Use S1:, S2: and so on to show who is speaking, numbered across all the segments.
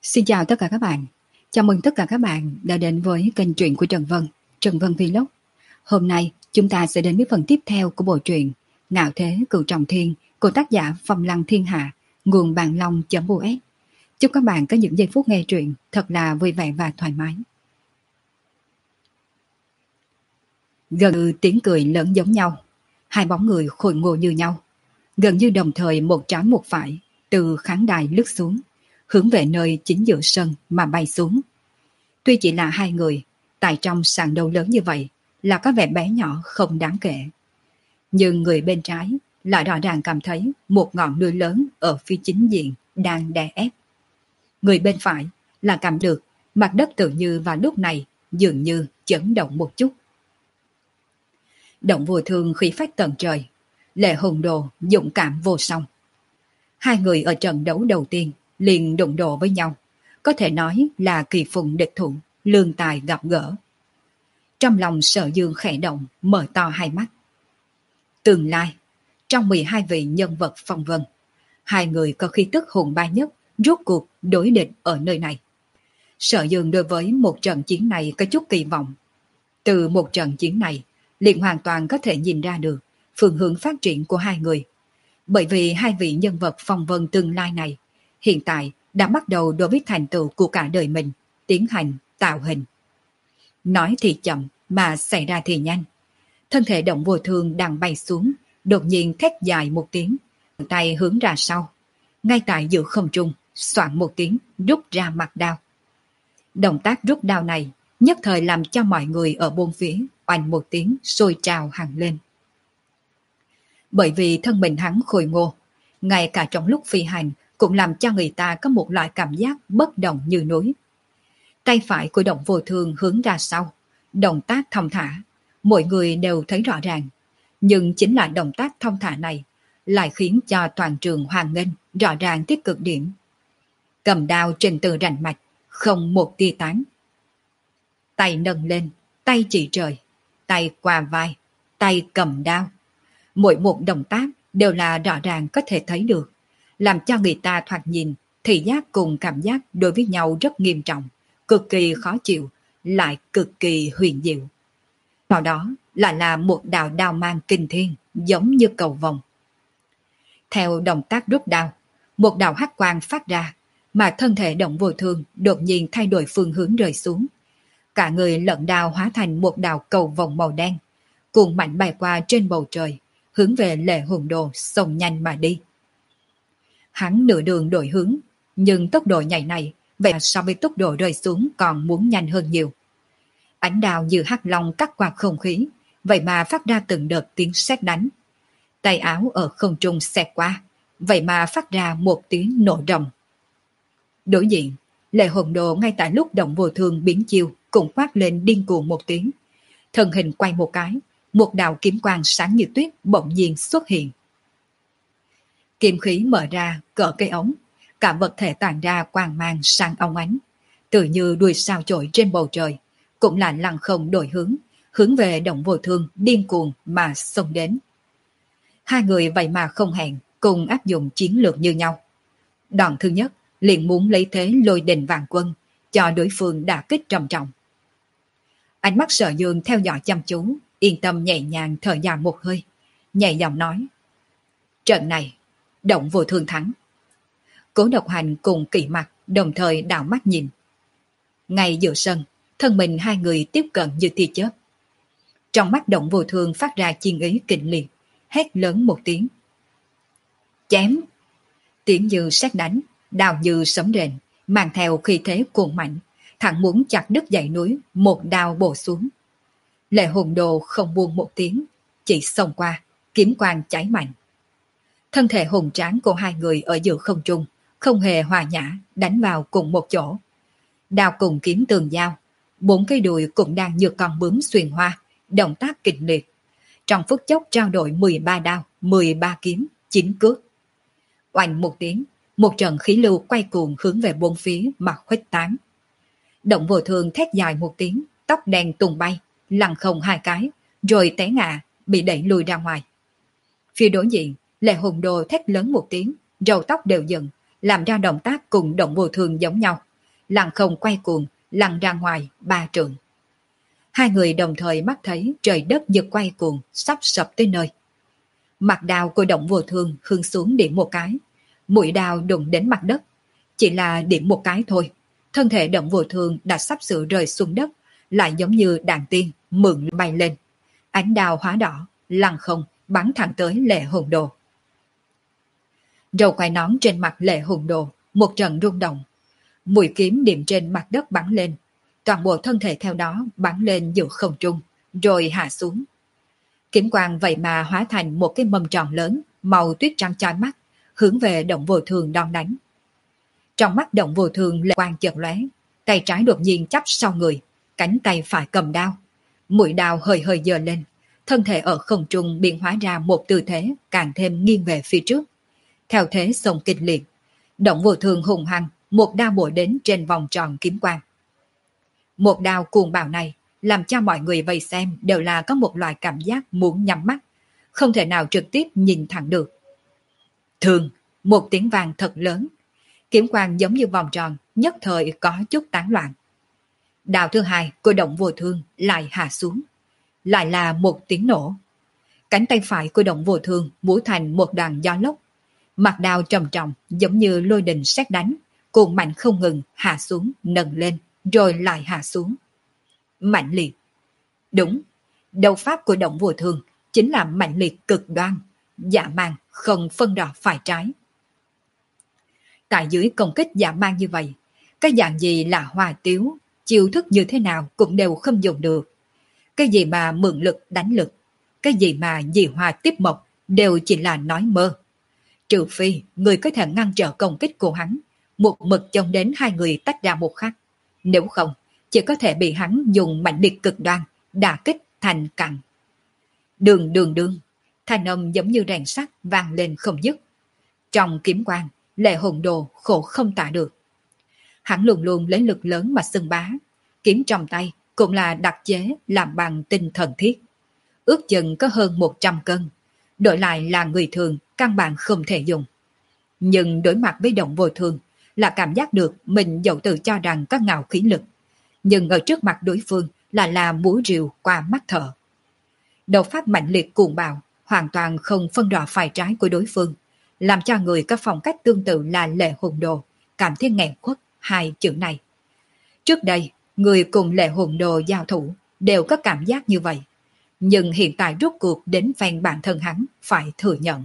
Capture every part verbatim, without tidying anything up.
S1: Xin chào tất cả các bạn. Chào mừng tất cả các bạn đã đến với kênh truyện của Trần Vân, Trần Vân Vlog. Hôm nay chúng ta sẽ đến với phần tiếp theo của bộ truyện Ngạo Thế Cửu Trọng Thiên của tác giả Phong Lăng Thiên Hạ, nguồn bàn long.us. Chúc các bạn có những giây phút nghe truyện thật là vui vẻ và thoải mái. Gần như tiếng cười lớn giống nhau, hai bóng người khôi ngô như nhau, gần như đồng thời một trái một phải từ khán đài lướt xuống, hướng về nơi chính giữa sân mà bay xuống. Tuy chỉ là hai người, tại trong sàn đấu lớn như vậy là có vẻ bé nhỏ không đáng kể. Nhưng người bên trái lại rõ ràng cảm thấy một ngọn núi lớn ở phía chính diện đang đè ép. Người bên phải là cảm được mặt đất tự như vào lúc này dường như chấn động một chút. Động vô thương khí phách tận trời, Lệ Hùng Đồ dũng cảm vô song. Hai người ở trận đấu đầu tiên liền đụng độ với nhau, có thể nói là kỳ phùng địch thủ, lương tài gặp gỡ. Trong lòng Sở Dương khẽ động, mở to hai mắt. Tương lai, trong mười hai vị nhân vật phong vân, hai người có khí tức hùng bá nhất rốt cuộc đối địch ở nơi này. Sở Dương đối với một trận chiến này có chút kỳ vọng. Từ một trận chiến này, liền hoàn toàn có thể nhìn ra được phương hướng phát triển của hai người. Bởi vì hai vị nhân vật phong vân tương lai này hiện tại đã bắt đầu đối với thành tựu của cả đời mình tiến hành tạo hình. Nói thì chậm mà xảy ra thì nhanh. Thân thể Động Vô Thương đang bay xuống, đột nhiên thét dài một tiếng, tay hướng ra sau, ngay tại giữa không trung soạn một tiếng rút ra mặt đao. Động tác rút đao này nhất thời làm cho mọi người ở bốn phía oanh một tiếng sôi trào hẳn lên. Bởi vì thân mình hắn khôi ngô, ngay cả trong lúc phi hành cũng làm cho người ta có một loại cảm giác bất động như núi. Tay phải của Động Vô Thương hướng ra sau, động tác thong thả, mọi người đều thấy rõ ràng. Nhưng chính là động tác thong thả này lại khiến cho toàn trường hoan nghênh rõ ràng tới cực điểm. Cầm đao trên từ rành mạch, không một tia tán. Tay nâng lên, tay chỉ trời, tay qua vai, tay cầm đao. Mỗi một động tác đều là rõ ràng có thể thấy được, làm cho người ta thoạt nhìn, thị giác cùng cảm giác đối với nhau rất nghiêm trọng, cực kỳ khó chịu, lại cực kỳ huyền diệu. Sau đó lại là một đạo đao mang kinh thiên, giống như cầu vồng. Theo động tác rút đao, một đạo hắc quang phát ra, mà thân thể Động Vô Thương đột nhiên thay đổi phương hướng rơi xuống. Cả người lẫn đao hóa thành một đạo cầu vồng màu đen, cuồng mạnh bay qua trên bầu trời, hướng về Lệ Hùng Đồ xông nhanh mà đi. Hắn nửa đường đổi hướng, nhưng tốc độ nhảy này vậy so với tốc độ rơi xuống còn muốn nhanh hơn nhiều. Ánh đao như hắc long cắt qua không khí, vậy mà phát ra từng đợt tiếng sét đánh. Tay áo ở không trung xẹt qua, vậy mà phát ra một tiếng nổ rồng. Đối diện, Lệ Hùng Đồ ngay tại lúc Động Vô Thương biến chiêu cũng quát lên điên cuồng một tiếng. Thân hình quay một cái, một đạo kiếm quang sáng như tuyết bỗng nhiên xuất hiện. Kiếm khí mở ra cỡ cây ống, cả vật thể tản ra quang mang sáng óng ánh, tự như đuôi sao chổi trên bầu trời, cũng là lăng không đổi hướng, hướng về Động Vô Thương điên cuồng mà xông đến. Hai người vậy mà không hẹn, cùng áp dụng chiến lược như nhau. Đoạn thứ nhất liền muốn lấy thế lôi đình vạn quân, cho đối phương đả kích trầm trọng. Ánh mắt Sở Dương theo dõi chăm chú, yên tâm nhẹ nhàng thở dài một hơi, nhẹ giọng nói: trận này, Động Vô Thương thắng. Cố Độc Hành cùng Kỷ Mặc đồng thời đảo mắt nhìn. Ngay giữa sân, thân mình hai người tiếp cận như tia chớp. Trong mắt Động Vô Thương phát ra chiến ý kịch liệt, hét lớn một tiếng: chém! Tiếng như sét đánh, đao như sấm rền, mang theo khí thế cuồng mạnh, thẳng muốn chặt đứt dãy núi, một đao bổ xuống. Lệ Hùng Đồ không buông một tiếng, chỉ xông qua, kiếm quang cháy mạnh. Thân thể hùng tráng của hai người ở giữa không trung, không hề hòa nhã, đánh vào cùng một chỗ. Đao cùng kiếm tường giao, bốn cây đùi cũng đang như con bướm xuyên hoa, động tác kịch liệt. Trong phút chốc trao đổi mười ba đao, mười ba kiếm, chín cước. Oanh một tiếng, một trận khí lưu quay cuồng hướng về bốn phía mà khuếch tán. Động Vô Thương thét dài một tiếng, tóc đen tung bay, lăn không hai cái, rồi té ngã, bị đẩy lùi ra ngoài. Phía đối diện, Lệ Hùng Đồ thét lớn một tiếng, râu tóc đều dựng, làm ra động tác cùng Động Vô Thương giống nhau, lăng không quay cuồng, lăn ra ngoài ba trượng. Hai người đồng thời mắt thấy trời đất giật quay cuồng, sắp sập tới nơi. Mặt đao của Động Vô Thương hướng xuống điểm một cái, mũi đao đụng đến mặt đất. Chỉ là điểm một cái thôi, thân thể Động Vô Thương đã sắp sửa rơi xuống đất, lại giống như đàn tiên mượn bay lên. Ánh đao hóa đỏ, lăng không bắn thẳng tới Lệ Hồn Đồ. Râu quai nón trên mặt Lệ Hồn Đồ một trận rung động, mũi kiếm điểm trên mặt đất bắn lên, toàn bộ thân thể theo đó bắn lên giữa không trung, rồi hạ xuống. Kiếm quang vậy mà hóa thành một cái mâm tròn lớn, màu tuyết trắng chói mắt, hướng về Động Vô Thương đón đánh. Trong mắt Động Vô Thương lệ quang chợt lóe, tay trái đột nhiên chắp sau người, cánh tay phải cầm đao, mũi đao hơi hơi giơ lên, thân thể ở không trung biến hóa ra một tư thế càng thêm nghiêng về phía trước. Theo thế xông kịch liệt, Động Vô Thương hùng hăng một đao bổ đến trên vòng tròn kiếm quang. Một đao cuồng bạo này làm cho mọi người vây xem đều là có một loại cảm giác muốn nhắm mắt, không thể nào trực tiếp nhìn thẳng được. Thường, một tiếng vang thật lớn, kiếm quang giống như vòng tròn, nhất thời có chút tán loạn. Đao thứ hai của Động Vô Thương lại hạ xuống, lại là một tiếng nổ. Cánh tay phải của Động Vô Thương múa thành một đoàn gió lốc, mặt đao trầm trọng giống như lôi đình sét đánh, cuồng mạnh không ngừng hạ xuống, nâng lên, rồi lại hạ xuống. Mạnh liệt. Đúng, đấu pháp của Động Vô Thương chính là mạnh liệt cực đoan, dã man không phân rõ phải trái. Tại dưới công kích dã man như vậy, cái dạng gì là hòa tiếu, chiêu thức như thế nào cũng đều không dùng được. Cái gì mà mượn lực đánh lực, cái gì mà dị hòa tiếp mộc đều chỉ là nói mơ. Trừ phi người có thể ngăn trở công kích của hắn, một mực chống đến hai người tách ra một khắc. Nếu không, chỉ có thể bị hắn dùng mạnh liệt cực đoan, đả kích thành cặn. Đường đường đường, thanh âm giống như rèn sắt vang lên không dứt. Trong kiếm quang, Lệ Hồn Đồ khổ không tả được. Hắn luôn luôn lấy lực lớn mà xưng bá, kiếm trong tay cũng là đặc chế làm bằng tinh thần thiết. Ước chừng có hơn một trăm cân, đổi lại là người thường căn bản không thể dùng. Nhưng đối mặt với Động Vô Thương là cảm giác được mình dẫu tự cho rằng có ngạo khí lực, nhưng ở trước mặt đối phương là là múa rìu qua mắt thợ. Đầu pháp mạnh liệt cuồng bạo, hoàn toàn không phân rõ phải trái của đối phương, làm cho người có phong cách tương tự là Lệ Hồn Đồ cảm thấy nghẹn khuất hai chữ này. Trước đây, người cùng Lệ Hồn Đồ giao thủ đều có cảm giác như vậy, nhưng hiện tại rốt cuộc đến phen bản thân hắn phải thừa nhận.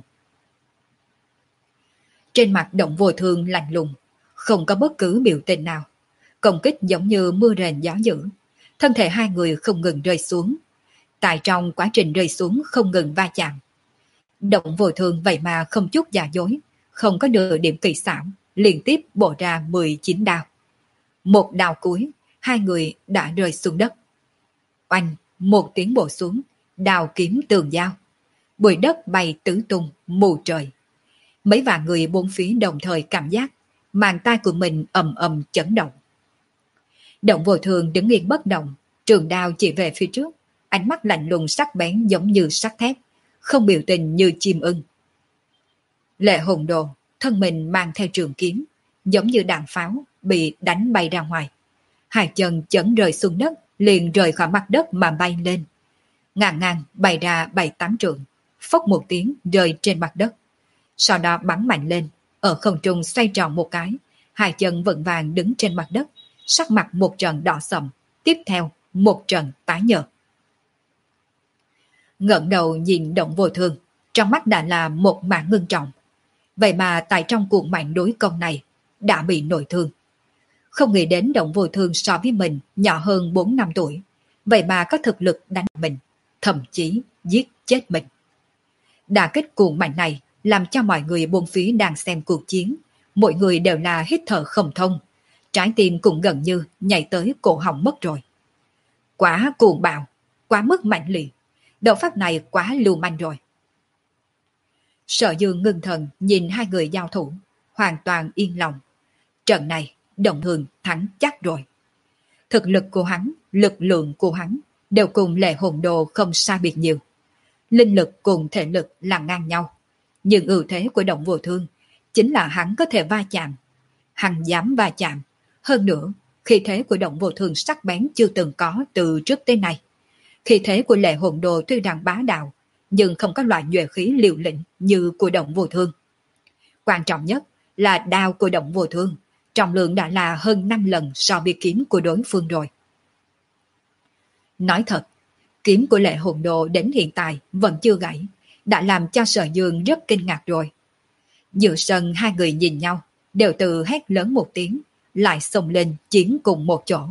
S1: Trên mặt Động Vô Thương lạnh lùng, không có bất cứ biểu tình nào. Công kích giống như mưa rền gió dữ, thân thể hai người không ngừng rơi xuống. Tại trong quá trình rơi xuống không ngừng va chạm, Động Vô Thương vậy mà không chút giả dối, không có nửa điểm kỳ xảo, liên tiếp bổ ra mười chín đao. Một đao cuối, hai người đã rơi xuống đất. Oanh, một tiếng bổ xuống, đao kiếm tường giao. Bụi đất bay tứ tung, mù trời. Mấy vạn người bốn phía đồng thời cảm giác màng tai của mình ầm ầm chấn động. Động Vô Thương đứng yên bất động, trường đao chỉ về phía trước, ánh mắt lạnh lùng sắc bén giống như sắt thép, không biểu tình như chim ưng. Lệ Hồn Đồ, thân mình mang theo trường kiếm, giống như đạn pháo bị đánh bay ra ngoài. Hai chân chấn rơi xuống đất, liền rời khỏi mặt đất mà bay lên. Ngàn ngàn bay ra bảy tám trượng, phốc một tiếng rơi trên mặt đất. Sau đó bắn mạnh lên, ở không trung xoay tròn một cái, hai chân vững vàng đứng trên mặt đất, sắc mặt một trận đỏ sậm, tiếp theo một trận tái nhợt. Ngẩng đầu nhìn Động Vô Thương, trong mắt đã là một mảng ngưng trọng. Vậy mà tại trong cuộc mạnh đối công này đã bị nội thương. Không nghĩ đến Động Vô Thương so với mình nhỏ hơn bốn năm tuổi, vậy mà có thực lực đánh mình, thậm chí giết chết mình. Đả kích cuồng mạnh này làm cho mọi người buông phía đang xem cuộc chiến, mỗi người đều là hít thở không thông, trái tim cũng gần như nhảy tới cổ họng mất rồi. Quá cuồng bạo, quá mức mạnh liệt, đấu pháp này quá lưu manh rồi. Sở Dương ngưng thần nhìn hai người giao thủ, hoàn toàn yên lòng. Trận này, Động Thường thắng chắc rồi. Thực lực của hắn, lực lượng của hắn đều cùng Lệ Hồn Đồ không sai biệt nhiều. Linh lực cùng thể lực là ngang nhau. Nhưng ưu thế của Động Vô Thương chính là hắn có thể va chạm. Hắn dám va chạm, hơn nữa Khí thế của Động Vô Thương sắc bén chưa từng có từ trước tới nay. Khí thế của Lệ Hồn Đồ tuy rằng bá đạo, nhưng không có loại nhuệ khí liều lĩnh như của Động Vô Thương. Quan trọng nhất là đao của Động Vô Thương, trọng lượng đã là hơn năm lần so với kiếm của đối phương rồi. Nói thật, kiếm của Lệ Hồn Đồ đến hiện tại vẫn chưa gãy, đã làm cho Sở Dương rất kinh ngạc rồi. Giữa sân hai người nhìn nhau, đều tự hét lớn một tiếng, lại xông lên chiến cùng một chỗ.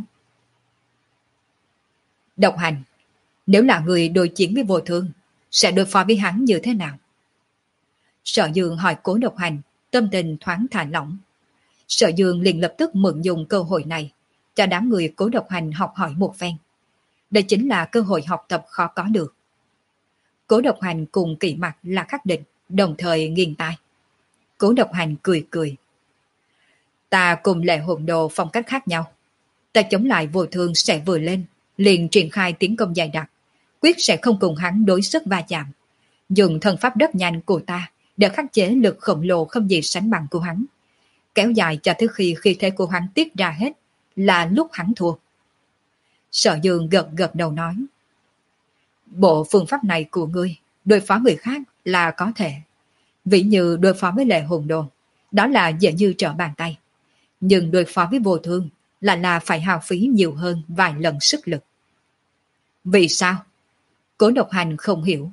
S1: Độc Hành, nếu là người đối chiến với Vô Thương, sẽ đối phó với hắn như thế nào? Sở Dương hỏi Cố Độc Hành, tâm tình thoáng thả lỏng. Sở Dương liền lập tức mượn dùng cơ hội này, cho đám người Cố Độc Hành học hỏi một phen. Đây chính là cơ hội học tập khó có được. Cố Độc Hành cùng Kỷ Mặc là khắc định, đồng thời nghiêng tai. Cố Độc Hành cười cười. Ta cùng Lệ Hồn Đồ phong cách khác nhau. Ta chống lại Vô Thương sẽ vừa lên, liền triển khai tiến công dày đặc, quyết sẽ không cùng hắn đối sức va chạm. Dùng thần pháp rất nhanh của ta để khắc chế lực khổng lồ không gì sánh bằng của hắn. Kéo dài cho tới khi khi thế của hắn tiết ra hết, là lúc hắn thua. Sở Dương gật gật đầu nói. Bộ phương pháp này của ngươi, đối phó người khác là có thể. Ví như đối phó với Lệ Hồn Đồ, đó là dễ như trở bàn tay. Nhưng đối phó với Vô Thương là là phải hao phí nhiều hơn vài lần sức lực. Vì sao? Cố Độc Hành không hiểu.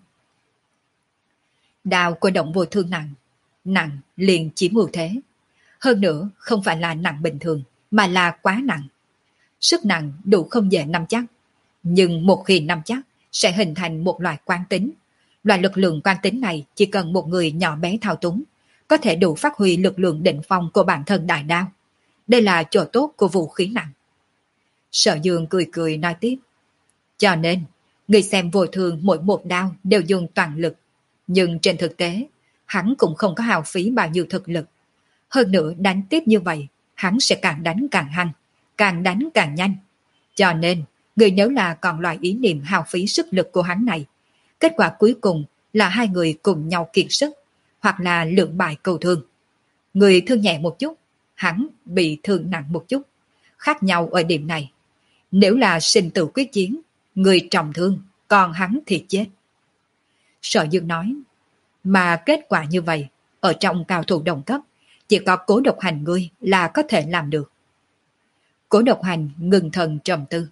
S1: Đao của Động Vô Thương nặng, nặng liền chiếm ưu thế. Hơn nữa không phải là nặng bình thường, mà là quá nặng. Sức nặng đủ không dễ nắm chắc, nhưng một khi nắm chắc sẽ hình thành một loại quán tính. Loại lực lượng quán tính này chỉ cần một người nhỏ bé thao túng, có thể đủ phát huy lực lượng đỉnh phong của bản thân đại đao. Đây là chỗ tốt của vũ khí nặng. Sở Dương cười cười nói tiếp. Cho nên, người xem Vô Thương mỗi một đao đều dùng toàn lực. Nhưng trên thực tế, hắn cũng không có hao phí bao nhiêu thực lực. Hơn nữa đánh tiếp như vậy, hắn sẽ càng đánh càng hăng, càng đánh càng nhanh. Cho nên, người nếu là còn loại ý niệm hao phí sức lực của hắn này, kết quả cuối cùng là hai người cùng nhau kiệt sức, hoặc là lượng bại cầu thương. Người thương nhẹ một chút, hắn bị thương nặng một chút. Khác nhau ở điểm này. Nếu là sinh tử quyết chiến, người trọng thương, còn hắn thì chết. Sở Dương nói, mà kết quả như vậy, ở trong cao thủ đồng cấp, chỉ có Cố Độc Hành ngươi là có thể làm được. Cố Độc Hành ngừng thần trầm tư.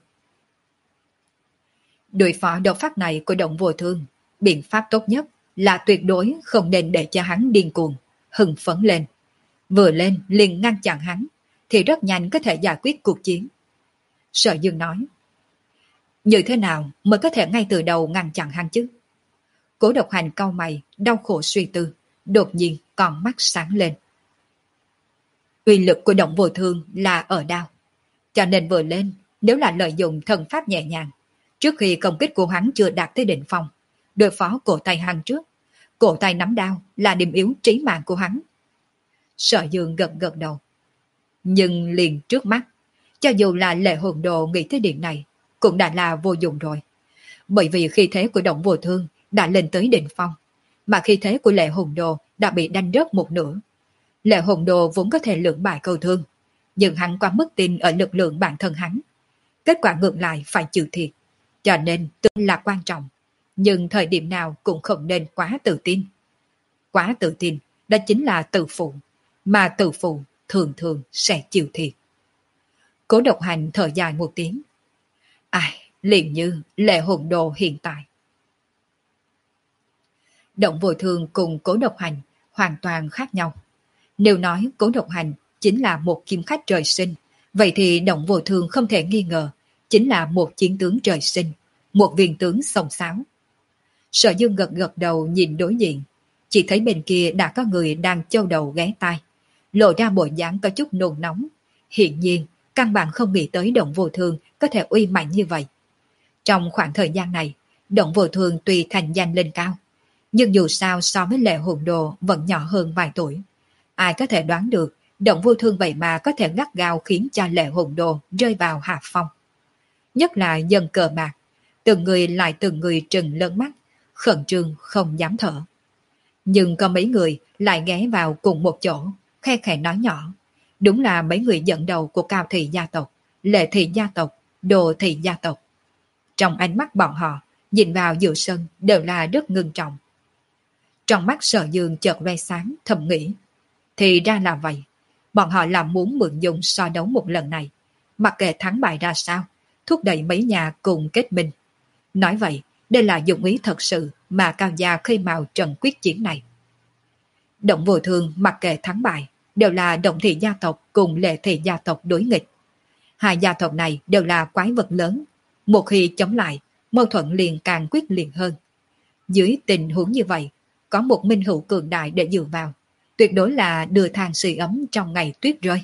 S1: Đối phó độc pháp này của Động Vô Thương, biện pháp tốt nhất là tuyệt đối không nên để cho hắn điên cuồng, hưng phấn lên. Vừa lên liền ngăn chặn hắn, thì rất nhanh có thể giải quyết cuộc chiến. Sở Dương nói, như thế nào mới có thể ngay từ đầu ngăn chặn hắn chứ? Cố Độc Hành cau mày, đau khổ suy tư, đột nhiên con mắt sáng lên. Uy lực của Động Vô Thương là ở đao, cho nên vừa lên, nếu là lợi dụng thần pháp nhẹ nhàng, trước khi công kích của hắn chưa đạt tới đỉnh phong, đối phó cổ tay hắn trước, cổ tay nắm đao là điểm yếu trí mạng của hắn. Sở Dương gật gật đầu. Nhưng liền trước mắt, cho dù là Lệ Hồn Đồ nghĩ tới điểm này, cũng đã là vô dụng rồi. Bởi vì khí thế của Động Vô Thương đã lên tới đỉnh phong, mà khí thế của Lệ Hồn Đồ đã bị đánh rớt một nửa. Lệ Hồn Đồ vốn có thể lưỡng bại câu thương, nhưng hắn quá mất tin ở lực lượng bản thân hắn. Kết quả ngược lại phải chịu thiệt, cho nên tin là quan trọng, nhưng thời điểm nào cũng không nên quá tự tin. Quá tự tin, đó chính là tự phụ, mà tự phụ thường thường sẽ chịu thiệt. Cố Độc Hành thở dài một tiếng. Ai, liền như Lệ Hồn Đồ hiện tại. Động Vô Thương cùng Cố Độc Hành hoàn toàn khác nhau. Nếu nói Cố Độc Hành chính là một kiếm khách trời sinh, vậy thì Động Vô Thương không thể nghi ngờ chính là một chiến tướng trời sinh, một viên tướng song sáo. Sở Dương gật gật đầu nhìn đối diện, chỉ thấy bên kia đã có người đang châu đầu ghé tai, lộ ra bộ dáng có chút nôn nóng. Hiện nhiên, căn bản không nghĩ tới Động Vô Thương có thể uy mạnh như vậy. Trong khoảng thời gian này, Động Vô Thương tuy thành danh lên cao, nhưng dù sao so với Lệ Hồn Đồ vẫn nhỏ hơn vài tuổi. Ai có thể đoán được Động Vô Thương vậy mà có thể gắt gao khiến cho Lệ Hồn Đồ rơi vào hạ phong. Nhất là dân cờ bạc, từng người lại từng người trừng lớn mắt, khẩn trương không dám thở. Nhưng có mấy người lại ghé vào cùng một chỗ, khe khẽ nói nhỏ. Đúng là mấy người dẫn đầu của Cao Thị gia tộc, Lệ Thị gia tộc, Đồ Thị gia tộc. Trong ánh mắt bọn họ, nhìn vào Dự Sân đều là rất ngưng trọng. Trong mắt Sở Dương chợt loe sáng, thầm nghĩ. Thì ra là vậy, bọn họ là muốn mượn dùng so đấu một lần này, mặc kệ thắng bại ra sao, thúc đẩy mấy nhà cùng kết minh. Nói vậy, đây là dụng ý thật sự mà Cao Gia khơi mào trận quyết chiến này. Động Vô Thương mặc kệ thắng bại, đều là Động Thị gia tộc cùng Lệ Thị gia tộc đối nghịch. Hai gia tộc này đều là quái vật lớn, một khi chống lại, mâu thuẫn liền càng quyết liệt hơn. Dưới tình huống như vậy, có một minh hữu cường đại để dựa vào, tuyệt đối là đưa than sưởi ấm trong ngày tuyết rơi.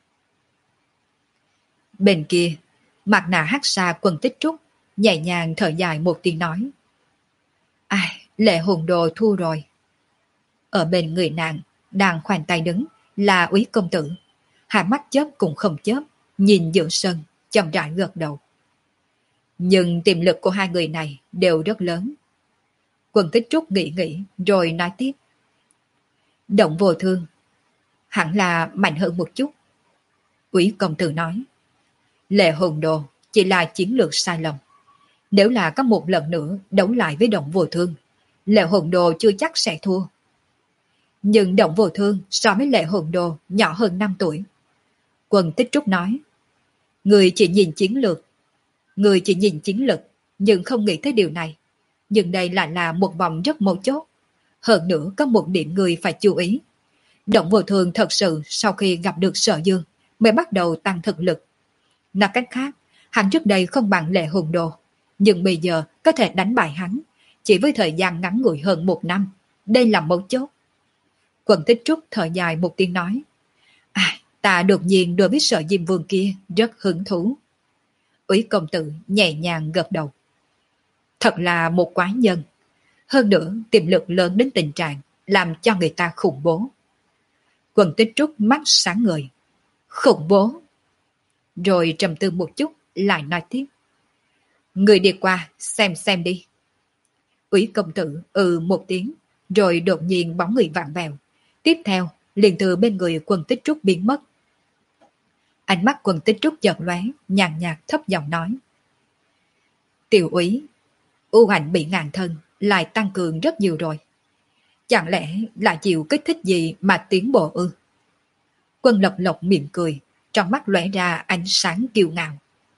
S1: Bên kia, mặt nạ hắc xa Quân Tích Trúc nhẹ nhàng thở dài một tiếng nói. Ai, Lệ Hùng Đồ thua rồi. Ở bên người nàng, đang khoanh tay đứng, là Úy công tử. Hai mắt chớp cũng không chớp, nhìn Dự Sân, chậm rãi gật đầu. Nhưng tiềm lực của hai người này đều rất lớn. Quân Tích Trúc nghĩ nghĩ rồi nói tiếp. Động Vô Thương hẳn là mạnh hơn một chút. Úy công tử nói. Lệ Hùng Đồ chỉ là chiến lược sai lầm. Nếu là có một lần nữa đấu lại với Động Vô Thương, Lệ Hùng Đồ chưa chắc sẽ thua. Nhưng Động Vô Thương so với Lệ Hùng Đồ nhỏ hơn năm tuổi. Quân Tích Trúc nói. Người chỉ nhìn chiến lược, người chỉ nhìn chiến lực, nhưng không nghĩ tới điều này. Nhưng đây lại là một vòng rất mấu chốt. Hơn nữa có một điểm người phải chú ý. Động Vô Thương thật sự sau khi gặp được Sở Dương mới bắt đầu tăng thực lực. Nói cách khác, hắn trước đây không bằng Lệ Hùng Đồ, nhưng bây giờ có thể đánh bại hắn, chỉ với thời gian ngắn ngủi hơn một năm. Đây là mấu chốt. Quân Tích Trúc thở dài một tiếng nói. À, ta đột nhiên đối với Sở Diêm Vương kia rất hứng thú. Úy công tử nhẹ nhàng gật đầu. Thật là một quái nhân. Hơn nữa tiềm lực lớn đến tình trạng làm cho người ta khủng bố. Quân Tích Trúc mắt sáng ngời. Khủng bố. Rồi trầm tư một chút lại nói tiếp. Người đi qua xem xem đi. Úy công tử ừ một tiếng, rồi đột nhiên bóng người vặn vẹo. Tiếp theo liền từ bên người Quân Tích Trúc biến mất. Ánh mắt Quân Tích Trúc chợt lóe, nhàn nhạt thấp giọng nói. Tiểu úy, ưu ảnh bị ngàn thân lại tăng cường rất nhiều rồi. Chẳng lẽ là chịu kích thích gì mà tiến bộ ư? Quân Lộc Lộc mỉm cười, trong mắt lóe ra ánh sáng kiêu ngạo.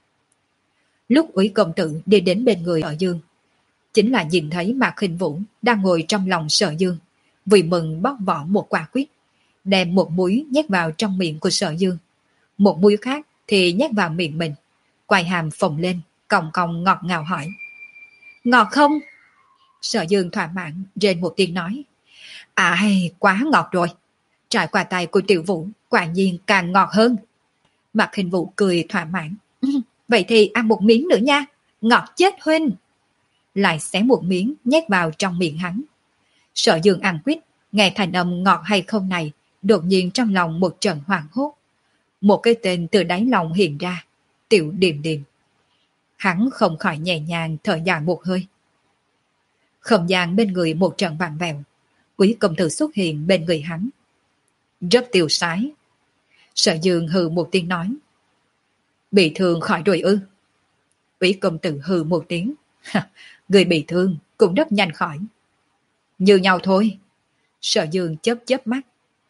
S1: Lúc Úy công tử đi đến bên người Sở Dương, chính là nhìn thấy Mạc Khinh Vũ đang ngồi trong lòng Sở Dương, vì mừng bóc vỏ một quả quýt, đem một múi nhét vào trong miệng của Sở Dương, một múi khác thì nhét vào miệng mình, quay hàm phồng lên, còng còng ngọt ngào hỏi. Ngọt không? Sở Dương thỏa mãn rên một tiếng nói. Ai, quá ngọt rồi. Trải qua tay của Tiểu Vũ, quả nhiên càng ngọt hơn. Mạc Khinh Vũ cười thỏa mãn. Vậy thì ăn một miếng nữa nha, ngọt chết huynh. Lại xé một miếng nhét vào trong miệng hắn. Sở Dương ăn quýt, nghe thành âm ngọt hay không này, đột nhiên trong lòng một trận hoảng hốt. Một cái tên từ đáy lòng hiện ra, Tiểu Điềm Điềm. Hắn không khỏi nhẹ nhàng thở dài một hơi. Không gian bên người một trận vặn vẹo, Úy công tử xuất hiện bên người hắn. Rất tiêu sái. Sở Dương hừ một tiếng nói. Bị thương khỏi rồi ư? Úy công tử hừ một tiếng. Người bị thương cũng rất nhanh khỏi. Như nhau thôi. Sở Dương chớp chớp mắt.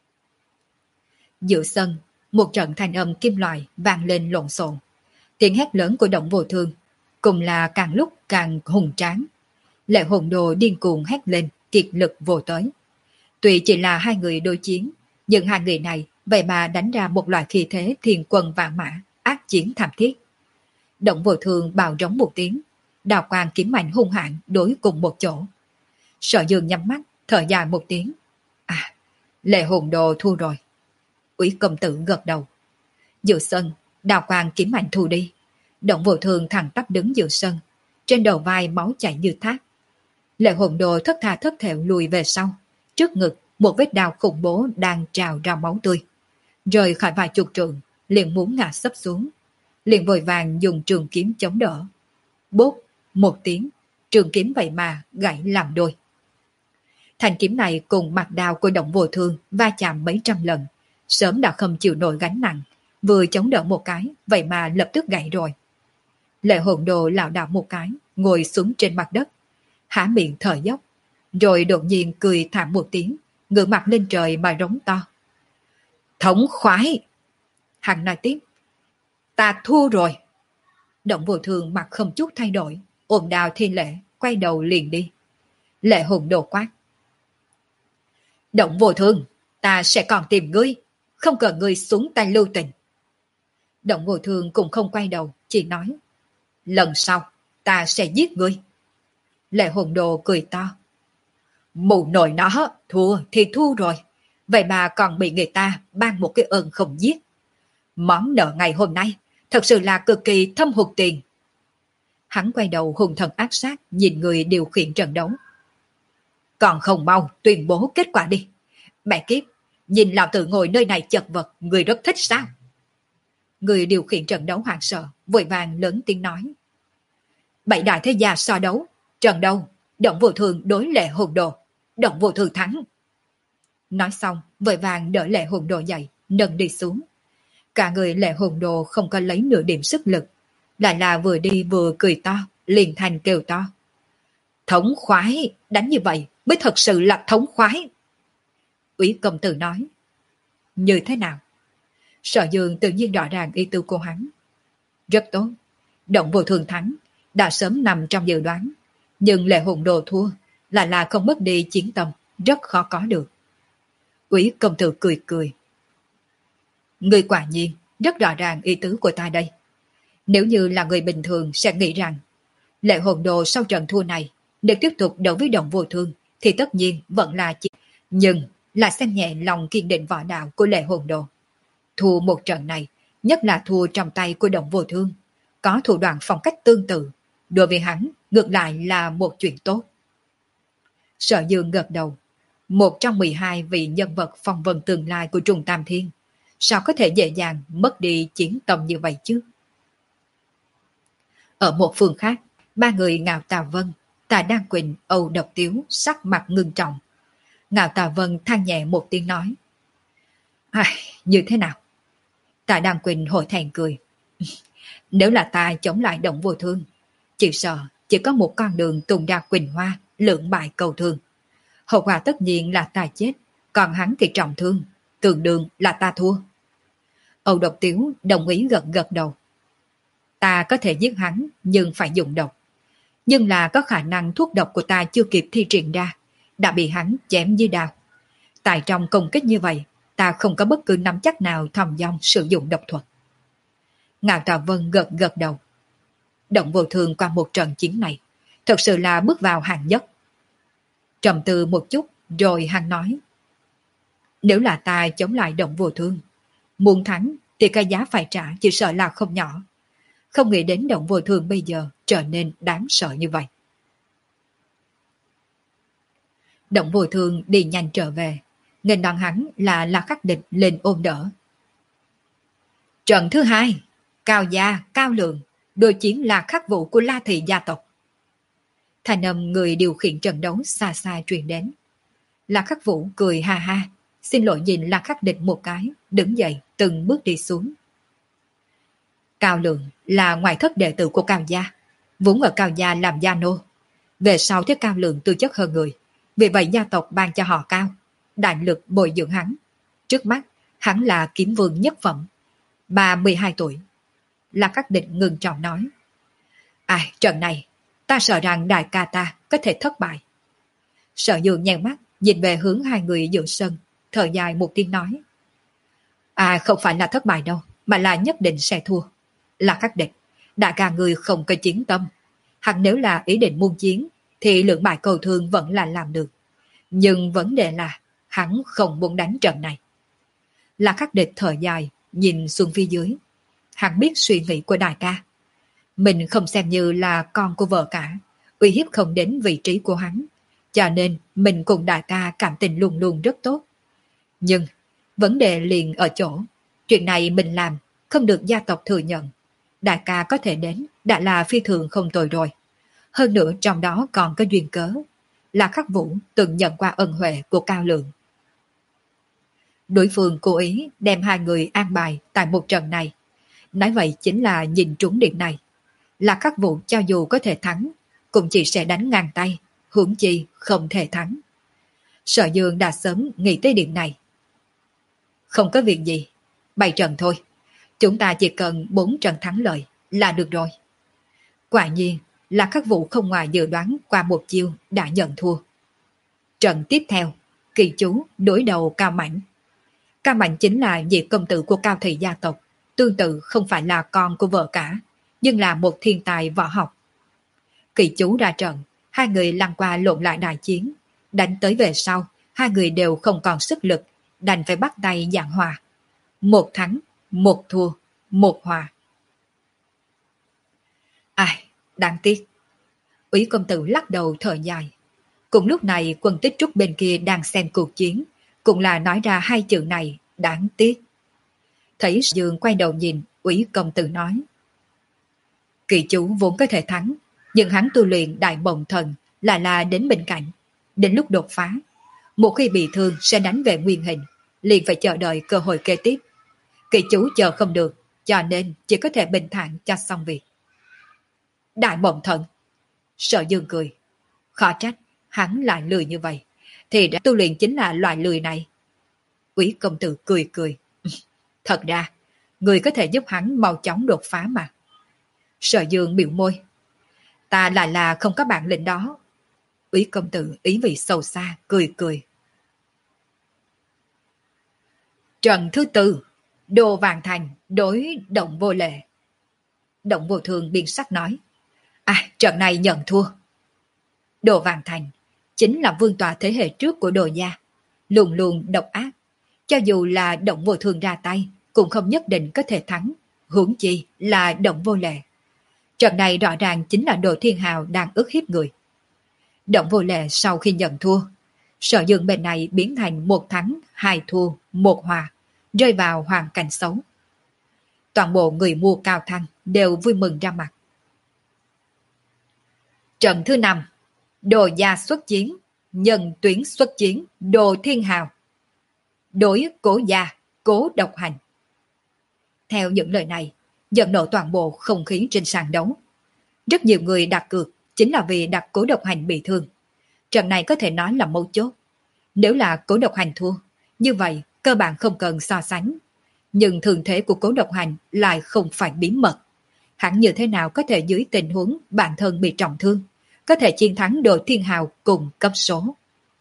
S1: Giữa sân, một trận thanh âm kim loại vang lên lộn xộn. Tiếng hét lớn của Động Vô Thương cùng là càng lúc càng hùng tráng. Lệ Hùng Đồ điên cuồng hét lên, kiệt lực vô tới. Tuy chỉ là hai người đối chiến, nhưng hai người này vậy mà đánh ra một loại khí thế thiên quân vạn mã, ác chiến thảm thiết. Động Vô Thương bào rống một tiếng, đào quang kiếm mạnh hung hãn đối cùng một chỗ. Sở Dương nhắm mắt, thở dài một tiếng. À, Lệ Hùng Đồ thua rồi. Úy công tử gật đầu. Giữa sân, đào quang kiếm mạnh thu đi. Động Vô Thương thẳng tắp đứng giữa sân, trên đầu vai máu chảy như thác. Lệ Hùng Đồ thất tha thất thểu lùi về sau, trước ngực một vết đao khủng bố đang trào ra máu tươi. Rời khỏi vài chục trượng, liền muốn ngã sấp xuống, liền vội vàng dùng trường kiếm chống đỡ. Bốp một tiếng, trường kiếm vậy mà gãy làm đôi. Thanh kiếm này cùng mặt đao của Động Vô Thương va chạm mấy trăm lần, sớm đã không chịu nổi gánh nặng, vừa chống đỡ một cái, vậy mà lập tức gãy rồi. Lệ Hồn Đồ lảo đảo một cái, ngồi xuống trên mặt đất, há miệng thở dốc, rồi đột nhiên cười thảm một tiếng, ngửa mặt lên trời mà rống to. Thống khoái! Hắn nói tiếp, ta thua rồi. Động Vô Thường mặt không chút thay đổi, ôm đào Thi Lễ, quay đầu liền đi. Lệ Hồn Đồ quát. Động Vô Thường, ta sẽ còn tìm ngươi, không cần ngươi xuống tay lưu tình. Động Vô Thường cũng không quay đầu, chỉ nói, lần sau ta sẽ giết ngươi. Lệ Hồn Đồ cười to. Mụ nội nó, thua thì thua rồi, vậy mà còn bị người ta ban một cái ơn không giết. Món nợ ngày hôm nay thật sự là cực kỳ thâm hụt tiền. Hắn quay đầu hung thần ác sát nhìn người điều khiển trận đấu. Còn không mau tuyên bố kết quả đi. Mẹ kiếp, nhìn lão tử ngồi nơi này chật vật, người rất thích sao? Người điều khiển trận đấu hoảng sợ, vội vàng lớn tiếng nói. Bảy đại thế gia so đấu, trận đấu, Động Vô Thường đối Lệ Hồn Đồ, Động Vô Thường thắng. Nói xong, vội vàng đỡ Lệ Hồn Đồ dậy, nâng đi xuống. Cả người Lệ Hồn Đồ không có lấy nửa điểm sức lực, lại là vừa đi vừa cười to, liền thành kêu to. Thống khoái, đánh như vậy mới thật sự là thống khoái. Úy công tử nói. Như thế nào? Sở Dương tự nhiên rõ ràng ý tư của hắn. Rất tốt, Động Vô Thường thắng, đã sớm nằm trong dự đoán, nhưng Lệ Hồn Đồ thua là là không mất đi chiến tâm, rất khó có được. Úy công tử cười cười. Người quả nhiên rất rõ ràng ý tứ của ta đây. Nếu như là người bình thường sẽ nghĩ rằng Lệ Hồn Đồ sau trận thua này nếu tiếp tục đấu với Động Vô Thương thì tất nhiên vẫn là chiến, nhưng là xem nhẹ lòng kiên định võ đạo của Lệ Hồn Đồ. Thua một trận này, nhất là thua trong tay của Động Vô Thương, có thủ đoạn phong cách tương tự, đối với hắn ngược lại là một chuyện tốt. Sở Dương gật đầu, một trong mười hai vị nhân vật phong vân tương lai của Trùng Tam Thiên, sao có thể dễ dàng mất đi chiến tâm như vậy chứ? Ở một phương khác, ba người Ngạo Tà Vân, Tạ Đan Quỳnh, Âu Độc Tiếu sắc mặt ngưng trọng. Ngạo Tà Vân than nhẹ một tiếng nói. Ai, như thế nào? Tạ Đan Quỳnh hồi thẹn cười. Nếu là ta chống lại Động Vô Thương, chỉ sợ chỉ có một con đường Tùng Đa Quỳnh Hoa, lưỡng bại cầu thương. Hậu quả tất nhiên là ta chết, còn hắn thì trọng thương, tương đương là ta thua. Âu Độc Tiếu đồng ý gật gật đầu. Ta có thể giết hắn, nhưng phải dùng độc. Nhưng là có khả năng thuốc độc của ta chưa kịp thi triển ra, đã bị hắn chém dưới đao. Tại trong công kích như vậy, ta không có bất cứ nắm chắc nào thầm dong sử dụng độc thuật. Ngạo Tà Vân gật gật đầu. Động Vô Thương qua một trận chiến này, thật sự là bước vào hạng nhất. Trầm tư một chút, rồi hắn nói. Nếu là ta chống lại Động Vô Thương, muốn thắng thì cái giá phải trả chỉ sợ là không nhỏ. Không nghĩ đến Động Vô Thương bây giờ trở nên đáng sợ như vậy. Động Vô Thương đi nhanh trở về, nghênh đón hắn là La Khắc Địch lên ôm đỡ. Trận thứ hai, Cao Gia, Cao Lượng, đối chiến là Khắc Vũ của La Thị gia tộc. Thành âm người điều khiển trận đấu xa xa truyền đến. La Khắc Vũ cười ha ha, xin lỗi nhìn La Khắc Địch một cái, đứng dậy từng bước đi xuống. Cao Lượng là ngoại thất đệ tử của Cao Gia, vốn ở Cao Gia làm gia nô. Về sau thấy Cao Lượng tư chất hơn người, vì vậy gia tộc ban cho họ Cao, đại lực bồi dưỡng hắn. Trước mắt, hắn là kiếm vương nhất phẩm, ba mươi hai tuổi. La Khắc Địch ngừng trọng nói. Ai, trận này, ta sợ rằng đại ca ta có thể thất bại. Sở Dương nhèn mắt, nhìn về hướng hai người giữa sân, thở dài một tiếng nói. À, không phải là thất bại đâu, mà là nhất định sẽ thua. La Khắc Địch, đại ca người không có chiến tâm. Hắn nếu là ý định muôn chiến, thì lượng bại cầu thương vẫn là làm được. Nhưng vấn đề là, hắn không muốn đánh trận này. La Khắc Địch thở dài, nhìn xuống phía dưới. Hắn biết suy nghĩ của đại ca. Mình không xem như là con của vợ cả, uy hiếp không đến vị trí của hắn. Cho nên mình cùng đại ca cảm tình luôn luôn rất tốt. Nhưng vấn đề liền ở chỗ, chuyện này mình làm không được gia tộc thừa nhận. Đại ca có thể đến đã là phi thường không tồi rồi. Hơn nữa trong đó còn có duyên cớ, là Khắc Vũ từng nhận qua ân huệ của Cao Lượng. Đối phương cố ý đem hai người an bài tại một trận này. Nói vậy chính là nhìn trúng điểm này. Là Khắc Vũ cho dù có thể thắng, cũng chỉ sẽ đánh ngang tay, huống chi không thể thắng. Sở Dương đã sớm nghĩ tới điểm này. Không có việc gì, bảy trận thôi. Chúng ta chỉ cần bốn trận thắng lợi là được rồi. Quả nhiên là Khắc Vũ không ngoài dự đoán qua một chiêu đã nhận thua. Trận tiếp theo, Kỳ Chú đối đầu Cao Mãnh. Cao Mãnh chính là vị công tử của Cao thị gia tộc, tương tự không phải là con của vợ cả, nhưng là một thiên tài võ học. Kỳ Chú ra trận, hai người lăn qua lộn lại đại chiến, đánh tới về sau, hai người đều không còn sức lực, đành phải bắt tay giảng hòa. Một thắng, một thua, một hòa. Ai, đáng tiếc. Úy công tử lắc đầu thở dài. Cùng lúc này quân Tích Trúc bên kia đang xem cuộc chiến, cũng là nói ra hai chữ này, đáng tiếc. Thấy Dương quay đầu nhìn, Úy công tử nói. Kỳ Chú vốn có thể thắng, nhưng hắn tu luyện đại bồng thần là là đến bên cạnh. Đến lúc đột phá, một khi bị thương sẽ đánh về nguyên hình, liền phải chờ đợi cơ hội kế tiếp. Kỳ Chú chờ không được, cho nên chỉ có thể bình thản cho xong việc. Đại bồng thần. Sở Dương cười. Khó trách, hắn lại lười như vậy. Thì đã tu luyện chính là loại lười này. Úy công tử cười cười. Thật ra, người có thể giúp hắn mau chóng đột phá mà. Sở Dương biểu môi. Ta lại là không có bản lĩnh đó. Úy công tử ý vị sâu xa, cười cười. Trận thứ tư, Đồ Vàng Thành đối Động Vô Lệ. Động Vô Thường biên sắc nói. À, trận này nhận thua. Đồ Vàng Thành chính là vương tọa thế hệ trước của Đồ gia, luôn luôn độc ác. Cho dù là Động Vô Thường ra tay, cũng không nhất định có thể thắng, huống chi là Động Vô Lệ. Trận này rõ ràng chính là Đồ Thiên Hào đang ức hiếp người. Động Vô Lệ sau khi nhận thua, Sở Dương bên này biến thành một thắng, hai thua, một hòa, rơi vào hoàn cảnh xấu. Toàn bộ người mua cao thăng đều vui mừng ra mặt. Trận thứ năm, Đồ gia xuất chiến, Nhân Tuyến xuất chiến, Đồ Thiên Hào. Đối Cố gia, Cố Độc Hành. Theo những lời này, dẫn nổ toàn bộ không khí trên sàn đấu. Rất nhiều người đặt cược chính là vì đặt Cố Độc Hành bị thương. Trận này có thể nói là mấu chốt. Nếu là Cố Độc Hành thua, như vậy cơ bản không cần so sánh. Nhưng thường thế của Cố Độc Hành lại không phải bí mật. Hắn như thế nào có thể dưới tình huống bản thân bị trọng thương, có thể chiến thắng Đồ Thiên Hào cùng cấp số.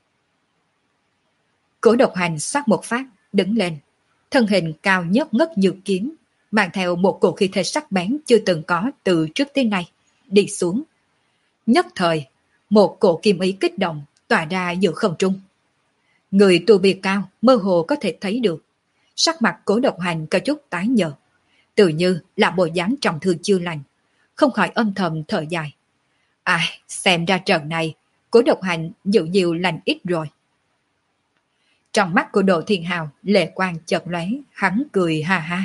S1: Cố Độc Hành xoát một phát, đứng lên. Thân hình cao nhất ngất như kiếm, mang theo một cổ khí thế sắc bén chưa từng có từ trước tới nay, đi xuống. Nhất thời, một cổ kim ý kích động tỏa ra giữa không trung. Người tu vi cao mơ hồ có thể thấy được. Sắc mặt Cố Độc Hành có chút tái nhợt, tự như là bộ dáng trọng thương chưa lành, không khỏi âm thầm thở dài. Ai, xem ra trận này, Cố Độc Hành dịu dịu lành ít rồi. Trong mắt của Đồ Thiên Hào, lệ quang chợt lóe, hắn cười ha ha.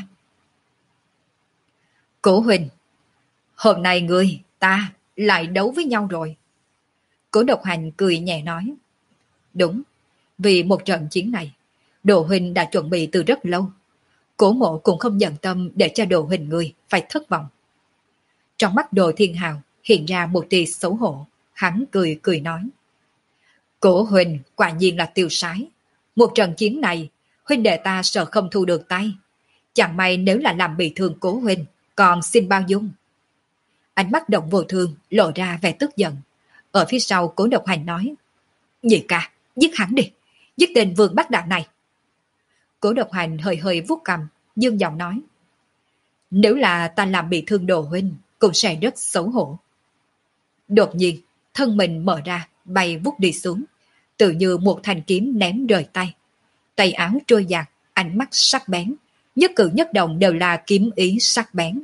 S1: Cố huynh, hôm nay người, ta lại đấu với nhau rồi. Cố Độc Hành cười nhẹ nói. Đúng, vì một trận chiến này, Đồ huynh đã chuẩn bị từ rất lâu. Cố mộ cũng không nhận tâm để cho Đồ huynh người phải thất vọng. Trong mắt Đồ Thiên Hào hiện ra một tia xấu hổ, hắn cười cười nói. Cố huynh quả nhiên là tiêu sái. Một trận chiến này, huynh đệ ta sợ không thu được tay. Chẳng may nếu là làm bị thương Cố huynh, còn xin bao dung. Ánh mắt Động Vô Thường lộ ra vẻ tức giận. Ở phía sau Cố Độc Hành nói. Nhị ca, giết hắn đi, giết tên vương bắt đạn này. Cố Độc Hành hơi hơi vuốt cằm, dương giọng nói. Nếu là ta làm bị thương Đồ huynh, cũng sẽ rất xấu hổ. Đột nhiên, thân mình mở ra, bay vút đi xuống, tự như một thanh kiếm ném rời tay. Tay áo trôi dạt, ánh mắt sắc bén, nhất cử nhất động đều là kiếm ý sắc bén.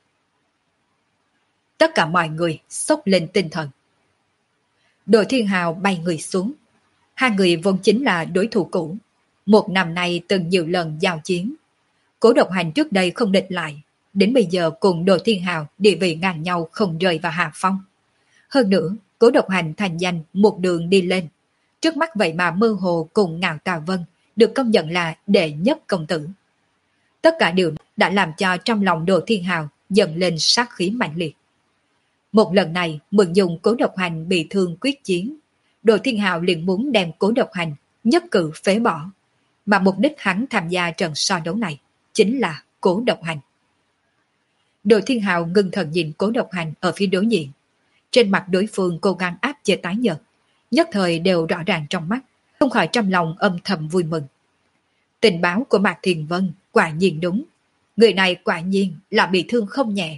S1: Tất cả mọi người sốc lên tinh thần. Đồ Thiên Hào bay người xuống. Hai người vốn chính là đối thủ cũ. Một năm nay từng nhiều lần giao chiến. Cố Độc Hành trước đây không địch lại, đến bây giờ cùng Đồ Thiên Hào địa vị ngang nhau không rơi vào hạ phong. Hơn nữa, Cố Độc Hành thành danh một đường đi lên. Trước mắt vậy mà mơ hồ cùng Ngạo Tà Vân được công nhận là đệ nhất công tử. Tất cả điều đã làm cho trong lòng Đồ Thiên Hào dần lên sát khí mạnh liệt. Một lần này mượn dùng Cố Độc Hành bị thương quyết chiến, Đồ Thiên Hào liền muốn đem Cố Độc Hành nhất cử phế bỏ, mà mục đích hắn tham gia trận so đấu này chính là Cố Độc Hành. Đồ Thiên Hào ngưng thần nhìn Cố Độc Hành ở phía đối diện. Trên mặt đối phương cố gắng áp chế tái nhợt, nhất thời đều rõ ràng trong mắt, không khỏi trong lòng âm thầm vui mừng. Tình báo của Mạc Thiền Vân quả nhiên đúng, người này quả nhiên là bị thương không nhẹ.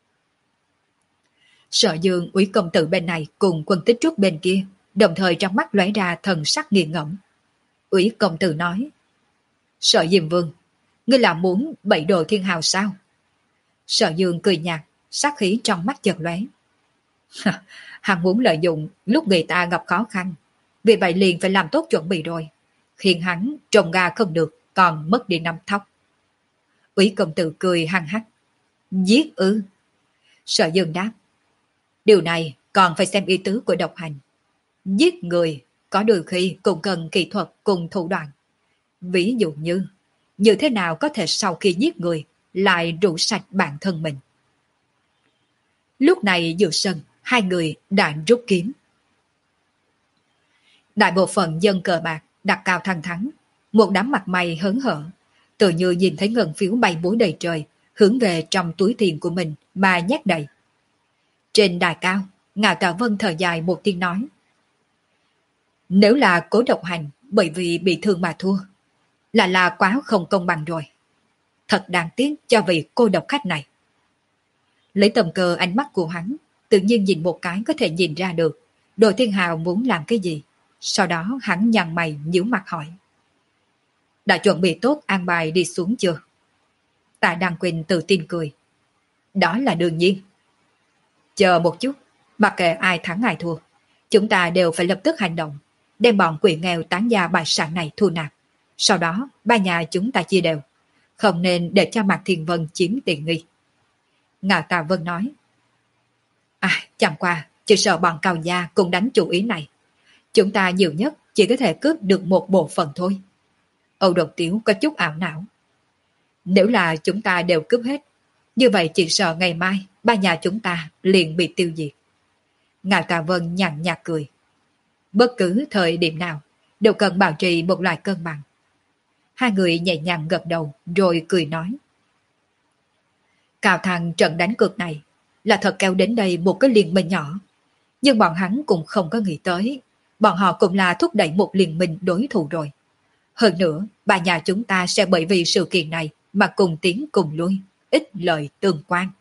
S1: Sở Dương, Úy công tử bên này cùng Quân Tích Trúc bên kia, đồng thời trong mắt lóe ra thần sắc nghiền ngẫm. Úy công tử nói: Sở Diêm Vương, ngươi là muốn bậy Đồ Thiên Hào sao? Sở Dương cười nhạt, sát khí trong mắt chợt lóe. Hắn muốn lợi dụng lúc người ta gặp khó khăn, vì vậy liền phải làm tốt chuẩn bị rồi, khiến hắn trồng gà không được, còn mất đi nắm thóc. Úy công tử cười hăng hắc. Giết ư? Sở Dương đáp: Điều này còn phải xem ý tứ của Độc Hành. Giết người có đôi khi cũng cần kỹ thuật cùng thủ đoạn. Ví dụ như, như thế nào có thể sau khi giết người lại rũ sạch bản thân mình. Lúc này giữa sân, hai người đã rút kiếm. Đại bộ phận dân cờ bạc đặt cao thăng thắng, một đám mặt mày hớn hở, tự như nhìn thấy ngân phiếu bay múa đầy trời, hướng về trong túi tiền của mình mà nhét đầy. Trên đài cao, Ngạo Tạ Vân thở dài một tiếng nói: Nếu là Cố Độc Hành bởi vì bị thương mà thua, là là quá không công bằng rồi. Thật đáng tiếc cho vị cô độc khách này. Lấy tầm cơ ánh mắt của hắn, tự nhiên nhìn một cái có thể nhìn ra được Đồ Thiên Hào muốn làm cái gì. Sau đó hắn nhăn mày nhíu mặt hỏi: Đã chuẩn bị tốt an bài đi xuống chưa? Tạ Đăng Quỳnh tự tin cười: Đó là đương nhiên. Chờ một chút, mặc kệ ai thắng ai thua, chúng ta đều phải lập tức hành động, đem bọn quỷ nghèo tán gia bại sản này thu nạp. Sau đó ba nhà chúng ta chia đều, không nên để cho Mạc Thiền Vân chiếm tiện nghi. Ngạo Tạ Vân nói: À, chẳng qua chỉ sợ bọn Cao gia cũng đánh chủ ý này. Chúng ta nhiều nhất chỉ có thể cướp được một bộ phận thôi. Âu Độc Tiếu có chút ảo não: Nếu là chúng ta đều cướp hết, như vậy chỉ sợ ngày mai ba nhà chúng ta liền bị tiêu diệt. Ngạo Tạ Vân nhàn nhạt cười: Bất cứ thời điểm nào đều cần bảo trì một loại cân bằng. Hai người nhẹ nhàng gật đầu rồi cười nói: Cao Thăng trận đánh cược này là thật kéo đến đây một cái liên minh nhỏ, nhưng bọn hắn cũng không có nghĩ tới bọn họ cũng là thúc đẩy một liên minh đối thủ rồi. Hơn nữa, ba nhà chúng ta sẽ bởi vì sự kiện này mà cùng tiến cùng lui, ích lợi tương quan.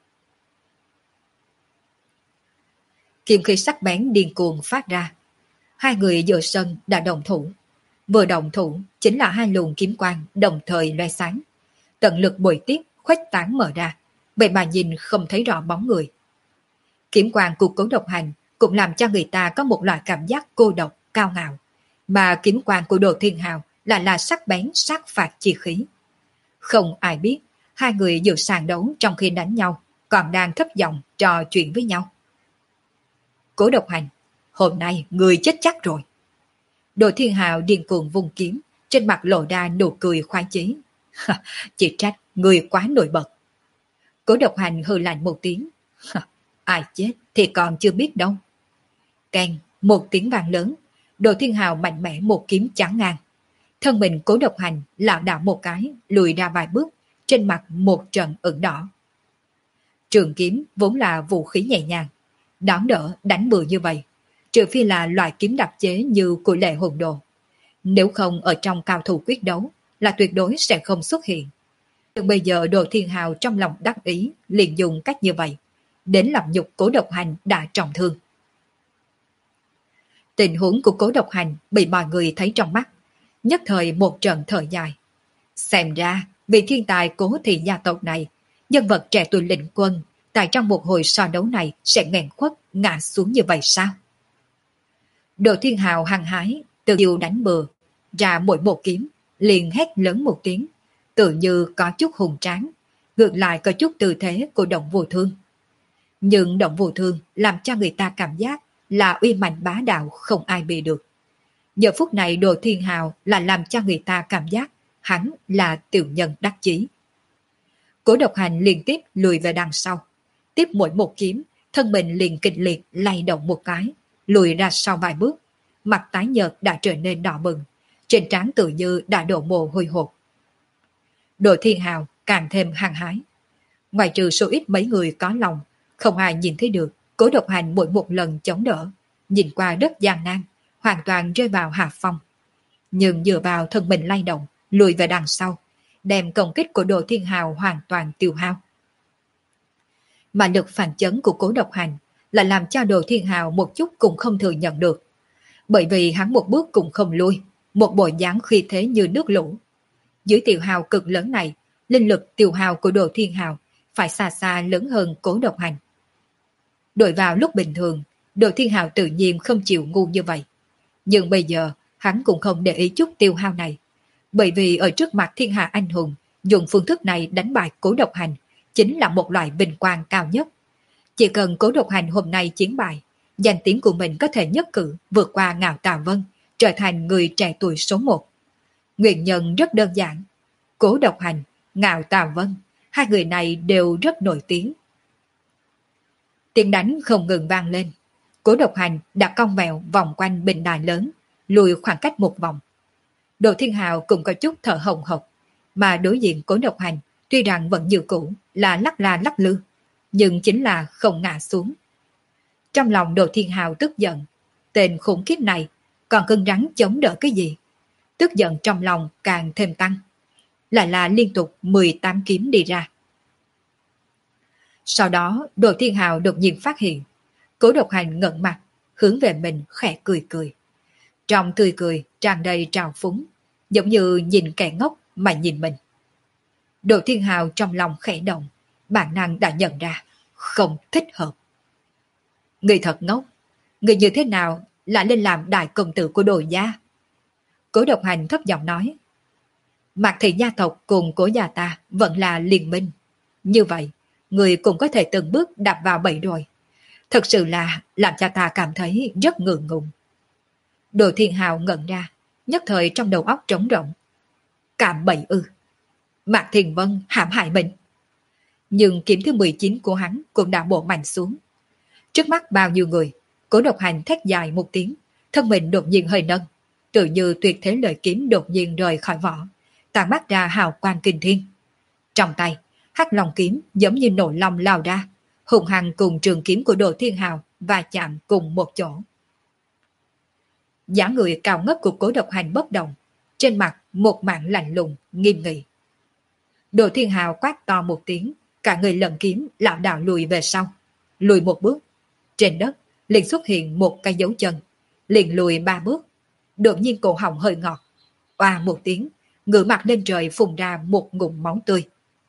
S1: Kiếm khí sắc bén điên cuồng phát ra. Hai người giữa sân đã đồng thủ. Vừa đồng thủ chính là hai luồng kiếm quang đồng thời loe sáng. Tận lực bồi tiếp khuếch tán mở ra, vậy mà nhìn không thấy rõ bóng người. Kiếm quang của Cố Độc Hành cũng làm cho người ta có một loại cảm giác cô độc, cao ngạo. Mà kiếm quang của Đồ Thiên Hào là là sắc bén sát phạt chi khí. Không ai biết hai người giữa sàn đấu trong khi đánh nhau còn đang thấp giọng trò chuyện với nhau. Cố Độc Hành, hôm nay người chết chắc rồi. Đồ Thiên Hào điên cuồng vung kiếm, trên mặt lộ ra nụ cười khoái chí. Chỉ trách người quá nổi bật. Cố Độc Hành hừ lạnh một tiếng. Ai chết thì còn chưa biết đâu. Keng, một tiếng vang lớn, Đồ Thiên Hào mạnh mẽ một kiếm chắn ngang. Thân mình Cố Độc Hành lảo đảo một cái, lùi ra vài bước, trên mặt một trận ửng đỏ. Trường kiếm vốn là vũ khí nhẹ nhàng, đón đỡ đánh bừa như vậy, trừ phi là loại kiếm đặc chế như của Lệ Hồn Đồ. Nếu không ở trong cao thủ quyết đấu là tuyệt đối sẽ không xuất hiện. Nhưng bây giờ Đồ Thiên Hào trong lòng đắc ý liền dùng cách như vậy, đến làm nhục Cố Độc Hành đã trọng thương. Tình huống của Cố Độc Hành bị mọi người thấy trong mắt, nhất thời một trận thở dài. Xem ra vị thiên tài Cố thị gia tộc này, nhân vật trẻ tuổi lĩnh quân, tại trong một hồi so đấu này sẽ nghẹn khuất ngã xuống như vậy sao? Đồ Thiên Hào hăng hái, từ chiều đánh bừa, ra mỗi một kiếm, liền hét lớn một tiếng, tự như có chút hùng tráng, ngược lại có chút tư thế của Động Vô Thương. Nhưng Động Vô Thương làm cho người ta cảm giác là uy mạnh bá đạo không ai bị được. Giờ phút này Đồ Thiên Hào là làm cho người ta cảm giác hắn là tiểu nhân đắc chí. Cố Độc Hành liên tiếp lùi về đằng sau. Tiếp mỗi một kiếm, thân mình liền kịch liệt lay động một cái, lùi ra sau vài bước. Mặt tái nhợt đã trở nên đỏ bừng, trên trán tự như đã đổ mồ hôi hột. Đồ Thiên Hào càng thêm hăng hái. Ngoài trừ số ít mấy người có lòng, không ai nhìn thấy được Cố Độc Hành mỗi một lần chống đỡ, nhìn qua rất gian nan, hoàn toàn rơi vào hạ phong. Nhưng dựa vào thân mình lay động, lùi về đằng sau, đem công kích của Đồ Thiên Hào hoàn toàn tiêu hao. Mà lực phản chấn của Cố Độc Hành là làm cho Đồ Thiên Hào một chút cũng không thừa nhận được. Bởi vì hắn một bước cũng không lui, một bộ dáng khi thế như nước lũ. Dưới tiêu hao cực lớn này, linh lực tiêu hao của Đồ Thiên Hào phải xa xa lớn hơn Cố Độc Hành. Đổi vào lúc bình thường, Đồ Thiên Hào tự nhiên không chịu ngu như vậy. Nhưng bây giờ, hắn cũng không để ý chút tiêu hao này. Bởi vì ở trước mặt thiên hạ anh hùng, dùng phương thức này đánh bại Cố Độc Hành chính là một loại vinh quang cao nhất. Chỉ cần Cố Độc Hành hôm nay chiến bại, danh tiếng của mình có thể nhất cử vượt qua Ngạo Tà Vân, trở thành người trẻ tuổi số một. Nguyên nhân rất đơn giản. Cố Độc Hành, Ngạo Tà Vân, hai người này đều rất nổi tiếng. Tiếng đánh không ngừng vang lên. Cố Độc Hành đã cong vẹo vòng quanh bình đài lớn, lùi khoảng cách một vòng. Đồ Thiên Hào cũng có chút thở hồng hộc, mà đối diện Cố Độc Hành tuy rằng vẫn như cũ là lắc la lắc lư, nhưng chính là không ngã xuống. Trong lòng Đồ Thiên Hào tức giận, tên khủng khiếp này còn cứng rắn chống đỡ cái gì? Tức giận trong lòng càng thêm tăng, lại là liên tục mười tám kiếm đi ra. Sau đó Đồ Thiên Hào đột nhiên phát hiện, Cố Độc Hành ngẩng mặt, hướng về mình khẽ cười cười. Trong tươi cười tràn đầy trào phúng, giống như nhìn kẻ ngốc mà nhìn mình. Đồ Thiên Hào trong lòng khẽ động, bản năng đã nhận ra, không thích hợp. Người thật ngốc, người như thế nào lại lên làm đại công tử của Đồ gia? Cố Độc Hành thấp giọng nói. Mạc thị gia tộc cùng Cố gia ta vẫn là liên minh. Như vậy, người cũng có thể từng bước đạp vào bẫy rồi. Thật sự là làm cho ta cảm thấy rất ngượng ngùng. Đồ Thiên Hào ngẩn ra, nhất thời trong đầu óc trống rỗng. Cảm bẫy ư? Mạc Thiền Vân hãm hại mình. Nhưng kiếm thứ mười chín của hắn cũng đã bổ mạnh xuống. Trước mắt bao nhiêu người, Cố Độc Hành thét dài một tiếng, thân mình đột nhiên hơi nâng, tự như tuyệt thế lợi kiếm đột nhiên rời khỏi vỏ, tàn mắt ra hào quang kinh thiên. Trong tay, hắc long kiếm giống như nổ long lao ra, hùng hăng cùng trường kiếm của Đồ Thiên Hào và chạm cùng một chỗ. Dáng người cao ngất của Cố Độc Hành bất động, trên mặt một mảng lạnh lùng, nghiêm nghị. Đồ Thiên Hào quát to một tiếng, cả người lận kiếm lảo đảo lùi về sau, lùi một bước, trên đất liền xuất hiện một cái dấu chân, liền lùi ba bước, đột nhiên cổ họng hơi ngọt, oa một tiếng, ngửa mặt lên trời phun ra một ngụm máu tươi.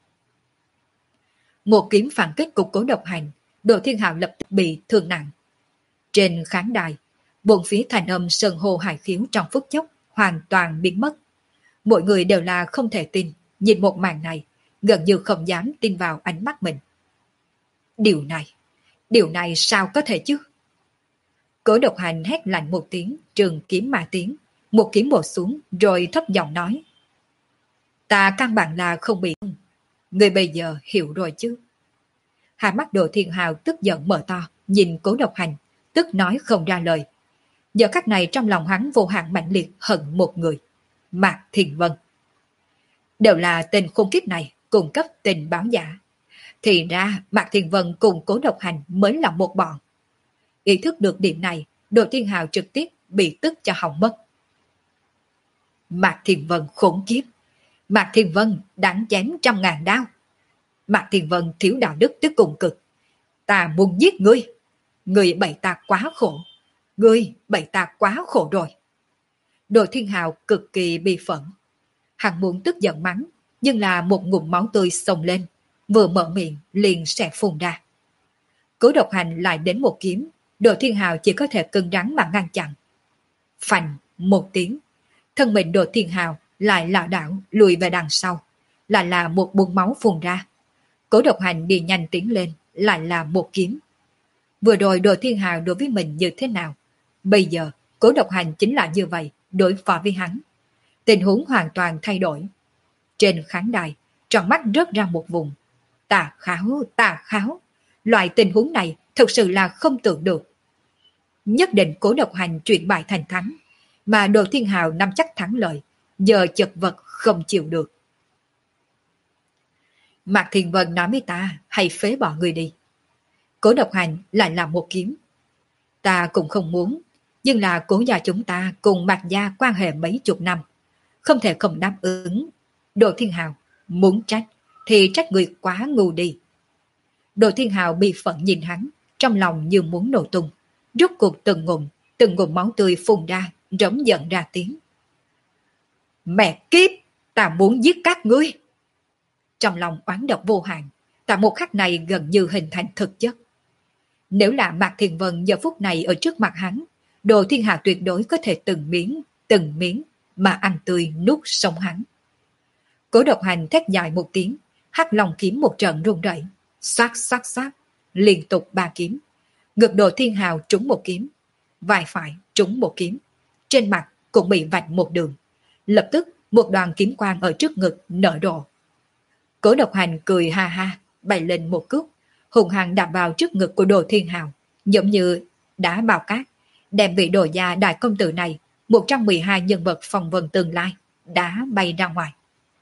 S1: Một kiếm phản kích của Cố Độc Hành, Đồ Thiên Hào lập tức bị thương nặng. Trên khán đài, bốn phía thành âm sơn hô hải khiếu trong phút chốc hoàn toàn biến mất. Mọi người đều là không thể tin, nhìn một màn này, gần như không dám tin vào ánh mắt mình. Điều này, điều này sao có thể chứ? Cố Độc Hành hét lạnh một tiếng, trường kiếm mà tiếng, một kiếm bổ xuống rồi thấp giọng nói. Ta căn bản là không bị. Người bây giờ hiểu rồi chứ? Hai mắt Đồ Thiên Hào tức giận mở to, nhìn Cố Độc Hành, tức nói không ra lời. Giờ khắc này trong lòng hắn vô hạn mạnh liệt hận một người, Mạc Thiền Vân. Đều là tên khốn kiếp này cung cấp tình báo giả. Thì ra Mạc Thiền Vân cùng Cố Độc Hành mới là một bọn. Ý thức được điểm này, Đồ Thiên Hào trực tiếp bị tức cho hỏng mất. Mạc Thiền Vân khốn kiếp, Mạc Thiền Vân đáng chém trăm ngàn đao. Mạc Thiền Vân thiếu đạo đức tới cùng cực. Ta muốn giết ngươi. Ngươi bậy ta quá khổ. Ngươi bậy ta quá khổ rồi. Đồ Thiên Hào cực kỳ bi phẫn. Hắn muốn tức giận mắng, nhưng là một ngụm máu tươi xông lên, vừa mở miệng liền sẽ phun ra. Cố Độc Hành lại đến một kiếm, Đồ Thiên Hào chỉ có thể cứng rắn mà ngăn chặn. Phành một tiếng, thân mình Đồ Thiên Hào lại lảo đảo lùi về đằng sau, lại là một búng máu phun ra. Cố Độc Hành đi nhanh tiến lên, lại là một kiếm. Vừa rồi Đồ Thiên Hào đối với mình như thế nào? Bây giờ Cố Độc Hành chính là như vậy, đối phó với hắn. Tình huống hoàn toàn thay đổi. Trên khán đài, tròn mắt rớt ra một vùng. Tà kháo, tà kháo. Loại tình huống này thực sự là không tưởng được. Nhất định Cố Độc Hành chuyển bại thành thắng, mà Đồ Thiên Hào nắm chắc thắng lợi, giờ chật vật không chịu được. Mạc Thiên Vân nói với ta, hãy phế bỏ người đi. Cố Độc Hành lại là một kiếm. Ta cũng không muốn, nhưng là Cố gia chúng ta cùng Mạc gia quan hệ mấy chục năm, không thể không đáp ứng. Đồ Thiên Hào muốn trách thì trách người quá ngu đi. Đồ Thiên Hào bị phẫn nhìn hắn, trong lòng như muốn nổ tung, rút cuộc từng ngụm, từng ngụm máu tươi phun ra, rống giận ra tiếng. Mẹ kiếp, ta muốn giết các ngươi. Trong lòng oán độc vô hạn, tại một khắc này gần như hình thành thực chất. Nếu là Mạc Thiên Vân giờ phút này ở trước mặt hắn, Đồ Thiên Hào tuyệt đối có thể từng miếng, từng miếng mà ăn tươi nuốt sống hắn. Cố Độc Hành thét dài một tiếng, hắc long kiếm một trận rung rẩy, xoát xoát xoát, liên tục ba kiếm. Ngực Đồ Thiên Hào trúng một kiếm, vai phải trúng một kiếm, trên mặt cũng bị vạch một đường. Lập tức một đoàn kiếm quang ở trước ngực nở rộ. Cố Độc Hành cười ha ha, bay lên một cước, hùng hăng đạp vào trước ngực của Đồ Thiên Hào, giống như đá bào cát, đem vị đồ gia đại công tử này, một trong mười hai nhân vật phong vân tương lai, đá bay ra ngoài.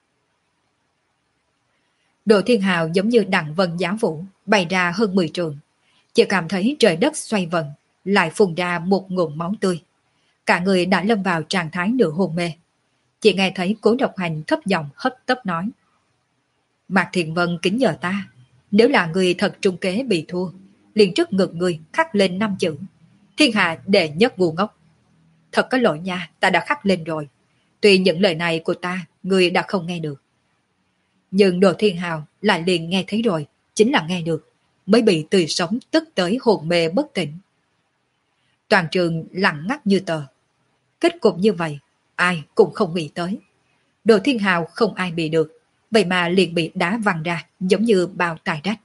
S1: Đồ Thiên Hào giống như đặng vân giá vũ, bay ra hơn mười trường. Chỉ cảm thấy trời đất xoay vần, lại phun ra một ngụm máu tươi. Cả người đã lâm vào trạng thái nửa hôn mê. Chỉ nghe thấy Cố Độc Hành thấp giọng hấp tấp nói. Mạc Thiện Vân kính nhờ ta, nếu là người thật trung kế bị thua, liền trước ngực người khắc lên năm chữ: thiên hạ đệ nhất ngu ngốc. Thật có lỗi nha, ta đã khắc lên rồi. Tuy những lời này của ta, người đã không nghe được. Nhưng Đồ Thiên Hào lại liền nghe thấy rồi, chính là nghe được, mới bị tươi sống tức tới hồn mê bất tỉnh. Toàn trường lặng ngắt như tờ. Kết cục như vậy, ai cũng không nghĩ tới. Đồ Thiên Hào không ai bị được, vậy mà liền bị đá văng ra, giống như bao tài rách.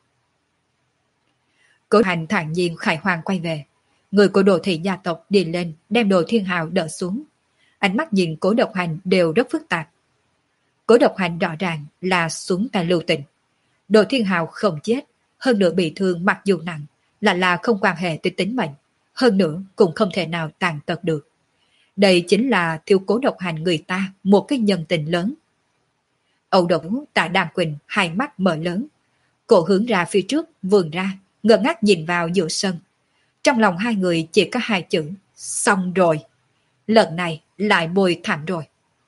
S1: Cố Hành thản nhiên khải hoàng quay về. Người của Đồ thị gia tộc đi lên, đem Đồ Thiên Hào đỡ xuống. Ánh mắt nhìn Cố Độc Hành đều rất phức tạp. Cố Độc Hành rõ ràng là xuống tay lưu tình. Đồ Thiên Hào không chết, hơn nữa bị thương mặc dù nặng, là là không quan hệ tới tính mệnh, hơn nữa cũng không thể nào tàn tật được. Đây chính là thiếu Cố Độc Hành người ta một cái nhân tình lớn. Âu Đổng tại Đàm Quỳnh hai mắt mở lớn, cổ hướng ra phía trước vươn ra, ngơ ngác nhìn vào giữa sân. Trong lòng hai người chỉ có hai chữ: xong rồi. Lần này lại bồi thảm rồi.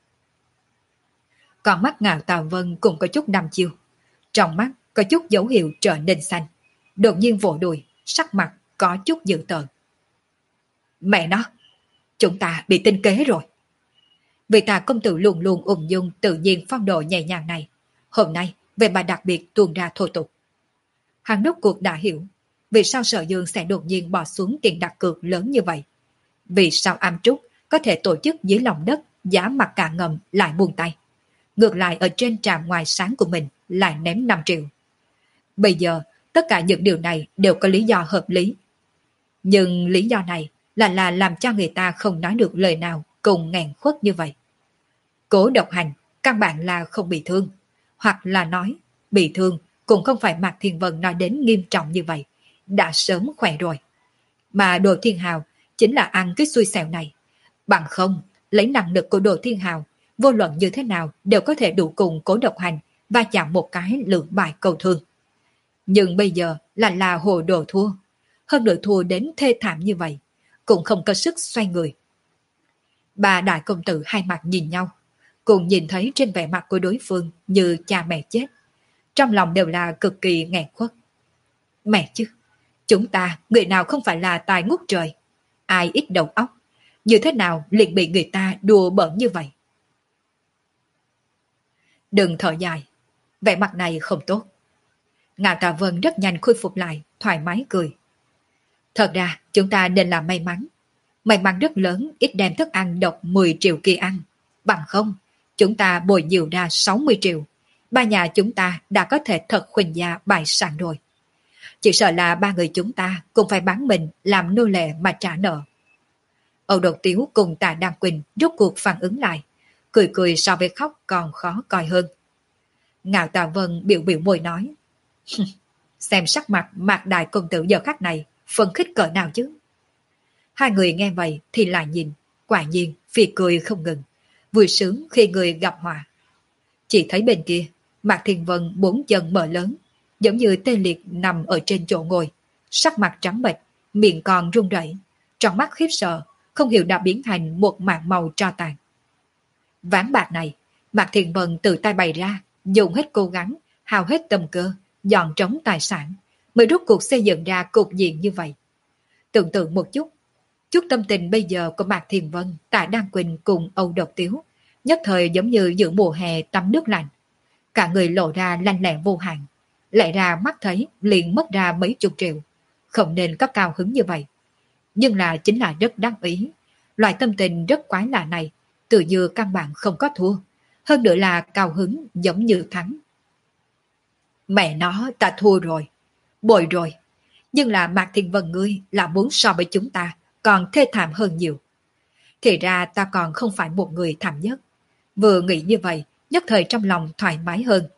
S1: Còn mắt Ngạo Tào Vân cũng có chút đăm chiêu, trong mắt có chút dấu hiệu trở nên xanh, đột nhiên vỗ đùi, sắc mặt có chút dữ tợn. Mẹ nó, chúng ta bị tinh kế rồi. Vì Tà công tử luôn luôn ung dung tự nhiên phong độ nhẹ nhàng này, hôm nay về bà đặc biệt tuôn ra thô tục. Hắn rốt cuộc đã hiểu vì sao Sở Dương sẽ đột nhiên bỏ xuống tiền đặt cược lớn như vậy. Vì sao Am Trúc có thể tổ chức dưới lòng đất giá mặt cả ngầm lại buông tay, ngược lại ở trên trạm ngoài sáng của mình lại ném năm triệu. Bây giờ tất cả những điều này đều có lý do hợp lý. Nhưng lý do này là là làm cho người ta không nói được lời nào cùng nghẹn khuất như vậy. Cố Độc Hành căn bản là không bị thương, hoặc là nói bị thương cũng không phải Mạc Thiên Vân nói đến nghiêm trọng như vậy, đã sớm khỏe rồi. Mà Đồ Thiên Hào chính là ăn cái xui xẻo này. Bằng không, lấy năng lực của Đồ Thiên Hào, vô luận như thế nào đều có thể đủ cùng Cố Độc Hành và chạm một cái lượng bài cầu thương. Nhưng bây giờ là là hồ đồ thua, hơn nữa thua đến thê thảm như vậy, cũng không có sức xoay người. Ba đại công tử hai mặt nhìn nhau, cùng nhìn thấy trên vẻ mặt của đối phương như cha mẹ chết, trong lòng đều là cực kỳ nghẹn khuất. Mẹ chứ, chúng ta người nào không phải là tài ngút trời, ai ít đầu óc, như thế nào liền bị người ta đùa bỡn như vậy. Đừng thở dài, vẻ mặt này không tốt. Ngạo Tà Vân rất nhanh khôi phục lại, thoải mái cười. Thật ra chúng ta nên là may mắn. May mắn rất lớn ít đem thức ăn độc mười triệu kia ăn. Bằng không, chúng ta bồi nhiều ra sáu mươi triệu. Ba nhà chúng ta đã có thể thật khuynh gia bại sản rồi. Chỉ sợ là ba người chúng ta cũng phải bán mình làm nô lệ mà trả nợ. Âu Đột Tiếu cùng Tạ Đăng Quỳnh rốt cuộc phản ứng lại, cười cười so với khóc còn khó coi hơn. Ngạo Tạ Vân biểu biểu môi nói, xem sắc mặt Mạc Đại công tử giờ khắc này, phân khích cỡ nào chứ. Hai người nghe vậy thì lại nhìn, quả nhiên phì cười không ngừng, vui sướng khi người gặp họa. Chỉ thấy bên kia, Mạc Thiên Vân bốn chân mở lớn, giống như tê liệt nằm ở trên chỗ ngồi, sắc mặt trắng bệch, miệng còn run rẩy, trong mắt khiếp sợ, không hiểu đã biến thành một mảng màu tro tàn. Ván bạc này, Mạc Thiên Vân tự tay bày ra, dùng hết cố gắng, hao hết tâm cơ, dọn trống tài sản, mới rút cuộc xây dựng ra cục diện như vậy. Tưởng tượng một chút, chút tâm tình bây giờ của Mạc Thiên Vân, Tạ Đăng Quỳnh cùng Âu Độc Tiếu, nhất thời giống như giữa mùa hè tắm nước lạnh. Cả người lộ ra lanh lẹ vô hạn, lại ra mắt thấy liền mất ra mấy chục triệu, không nên có cao hứng như vậy. Nhưng là chính là rất đáng ý, loại tâm tình rất quái lạ này, tự như căn bản không có thua, hơn nữa là cao hứng giống như thắng. Mẹ nó, ta thua rồi, bội rồi, nhưng là Mạc Thiên Vân ngươi là muốn so với chúng ta còn thê thảm hơn nhiều. Thì ra ta còn không phải một người thảm nhất. Vừa nghĩ như vậy, nhất thời trong lòng thoải mái hơn.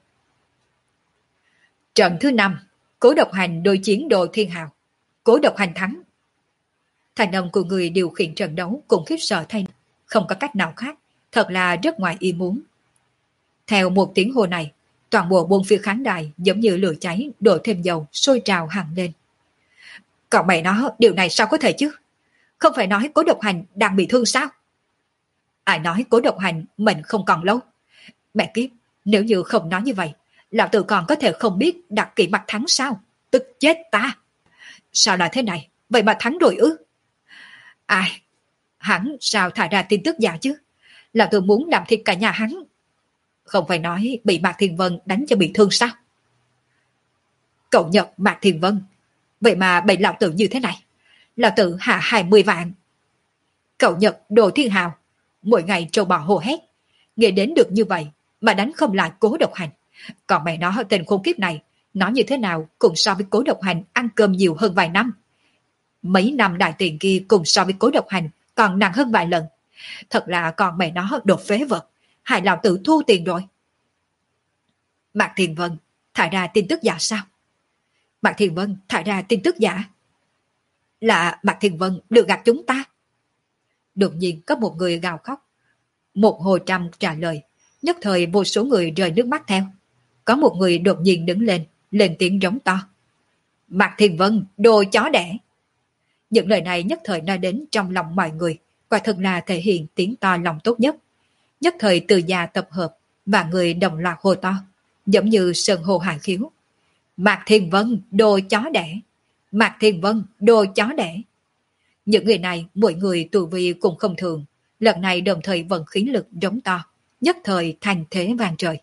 S1: Trận thứ năm, Cố Độc Hành đối chiến Đồ Thiên Hào. Cố Độc Hành thắng. Thành âm của người điều khiển trận đấu cũng khiếp sợ thay, không có cách nào khác, thật là rất ngoài ý muốn. Theo một tiếng hô này, toàn bộ bốn phía khán đài giống như lửa cháy đổ thêm dầu sôi trào hẳn lên. Còn mẹ nó, điều này sao có thể chứ? Không phải nói Cố Độc Hành đang bị thương sao? Ai nói Cố Độc Hành mình không còn lâu? Mẹ kiếp, nếu như không nói như vậy, lão tử còn có thể không biết đặt kỵ mặt thắng sao? Tức chết ta! Sao lại thế này? Vậy mà thắng rồi ư? Ai? Hắn sao thả ra tin tức giả chứ? Lão tử muốn làm thịt cả nhà hắn. Không phải nói bị Mạc Thiên Vân đánh cho bị thương sao? Cậu Nhật Mạc Thiên Vân, vậy mà bị lão tử như thế này. Lão tử hạ hai mươi vạn. Cậu Nhật Đồ Thiên Hào, mỗi ngày trâu bò hô hét, nghe đến được như vậy mà đánh không lại Cố Độc Hành. Còn mẹ nó tên khốn kiếp này, nó như thế nào cũng so với Cố Độc Hành ăn cơm nhiều hơn vài năm. Mấy năm đại tiền kia cùng so với Cố Độc Hành còn nặng hơn vài lần. Thật là còn mẹ nó đột phế vật, hại lão tử thu tiền rồi. Mạc Thiên Vân thải ra tin tức giả sao? Mạc Thiên Vân thải ra tin tức giả? Là Mạc Thiên Vân lừa gạt chúng ta? Đột nhiên có một người gào khóc. Một hồ trăm trả lời, nhất thời vô số người rơi nước mắt theo. Có một người đột nhiên đứng lên, lên tiếng rống to. Mạc Thiên Vân, đồ chó đẻ! Những lời này nhất thời nói đến trong lòng mọi người, quả thực là thể hiện tiếng to lòng tốt nhất. Nhất thời từ già tập hợp, và người đồng loạt hô to, giống như sơn hô hải khiếu. Mạc Thiên Vân, đồ chó đẻ! Mạc Thiên Vân, đồ chó đẻ! Những người này, mỗi người tu vi cũng không thường, lần này đồng thời vận khí lực rống to, nhất thời thành thế vang trời.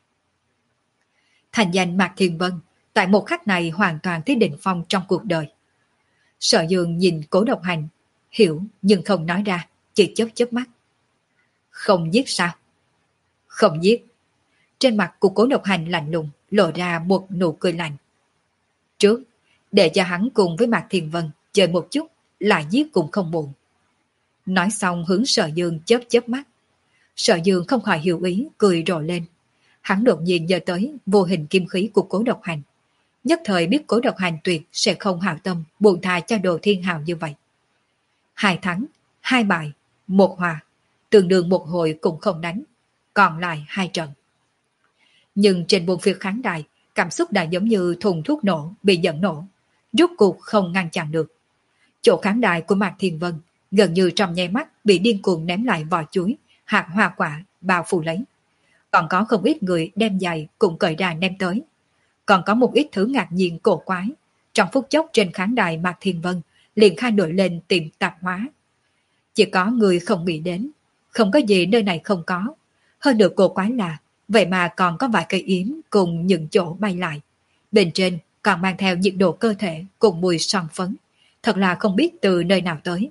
S1: Thành danh Mạc Thiên Vân, tại một khắc này hoàn toàn tới đỉnh phong trong cuộc đời. Sở Dương nhìn Cố Độc Hành, hiểu nhưng không nói ra, chỉ chớp chớp mắt. Không giết sao? Không giết. Trên mặt của Cố Độc Hành lạnh lùng, lộ ra một nụ cười lạnh. Trước, để cho hắn cùng với Mạc Thiên Vân chơi một chút, lại giết cũng không muộn. Nói xong hướng Sở Dương chớp chớp mắt. Sở Dương không khỏi hiểu ý, cười rộ lên. Hắn đột nhiên giơ tới vô hình kim khí của Cố Độc Hành. Nhất thời biết Cố Độc Hành tuyệt sẽ không hảo tâm buông tha cho Đồ Thiên Hào như vậy. Hai thắng, hai bại, một hòa, tương đương một hồi cũng không đánh, còn lại hai trận. Nhưng trên buông phía khán đài, cảm xúc đã giống như thùng thuốc nổ bị dẫn nổ, rốt cuộc không ngăn chặn được. Chỗ khán đài của Mạc Thiên Vân gần như trong nháy mắt bị điên cuồng ném lại vỏ chuối, hạt hoa quả bao phủ lấy. Còn có không ít người đem giày cũng cởi ra ném tới. Còn có một ít thứ ngạc nhiên cổ quái. Trong phút chốc trên khán đài Mạc Thiên Vân liền khai nổi lên tìm tạp hóa. Chỉ có người không nghĩ đến, không có gì nơi này không có. Hơn được cổ quái là, vậy mà còn có vài cây yếm cùng những chỗ bay lại. Bên trên còn mang theo nhiệt độ cơ thể cùng mùi son phấn. Thật là không biết từ nơi nào tới.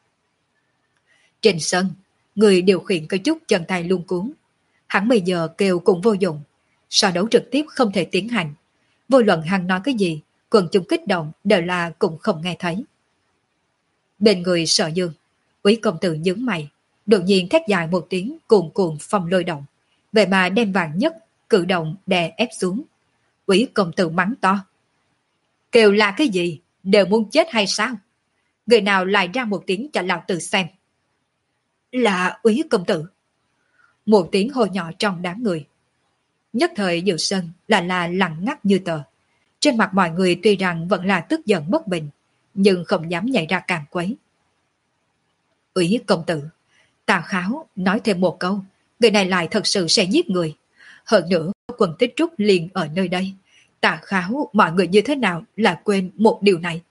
S1: Trên sân, người điều khiển có chút chân tay luống cuống. Hắn bây giờ kêu cũng vô dụng. So đấu trực tiếp không thể tiến hành. Vô luận hắn nói cái gì, quần chúng kích động đều là cũng không nghe thấy. Bên người Sở Dương, Úy công tử nhướng mày, đột nhiên thét dài một tiếng cuồn cuộn phong lôi động, vậy mà đem vàng nhất cử động đè ép xuống. Úy công tử mắng to: kêu là cái gì, đều muốn chết hay sao? Người nào lại ra một tiếng cho lão tử xem? Là Úy công tử. Một tiếng hô nhỏ trong đám người. Nhất thời giữa sân là là lặng ngắt như tờ. Trên mặt mọi người tuy rằng vẫn là tức giận bất bình, nhưng không dám nhảy ra càng quấy. Úy công tử, Tào Kháo nói thêm một câu, người này lại thật sự sẽ giết người. Hơn nữa, quần Tích Trúc liền ở nơi đây. Tào Kháo mọi người như thế nào là quên một điều này?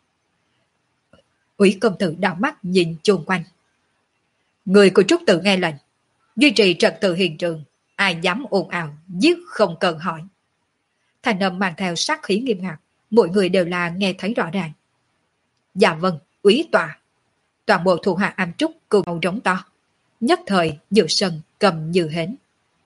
S1: Úy công tử đảo mắt nhìn chung quanh. Người của Trúc Tự nghe lệnh, duy trì trật tự hiện trường, ai dám ồn ào, giết không cần hỏi. Thành âm mang theo sát khí nghiêm ngặt, mỗi người đều là nghe thấy rõ ràng. Dạ vâng, úy tòa. Toàn bộ thủ hạ Am Trúc cùng nhau rống to. Nhất thời giữa sân cầm như hến.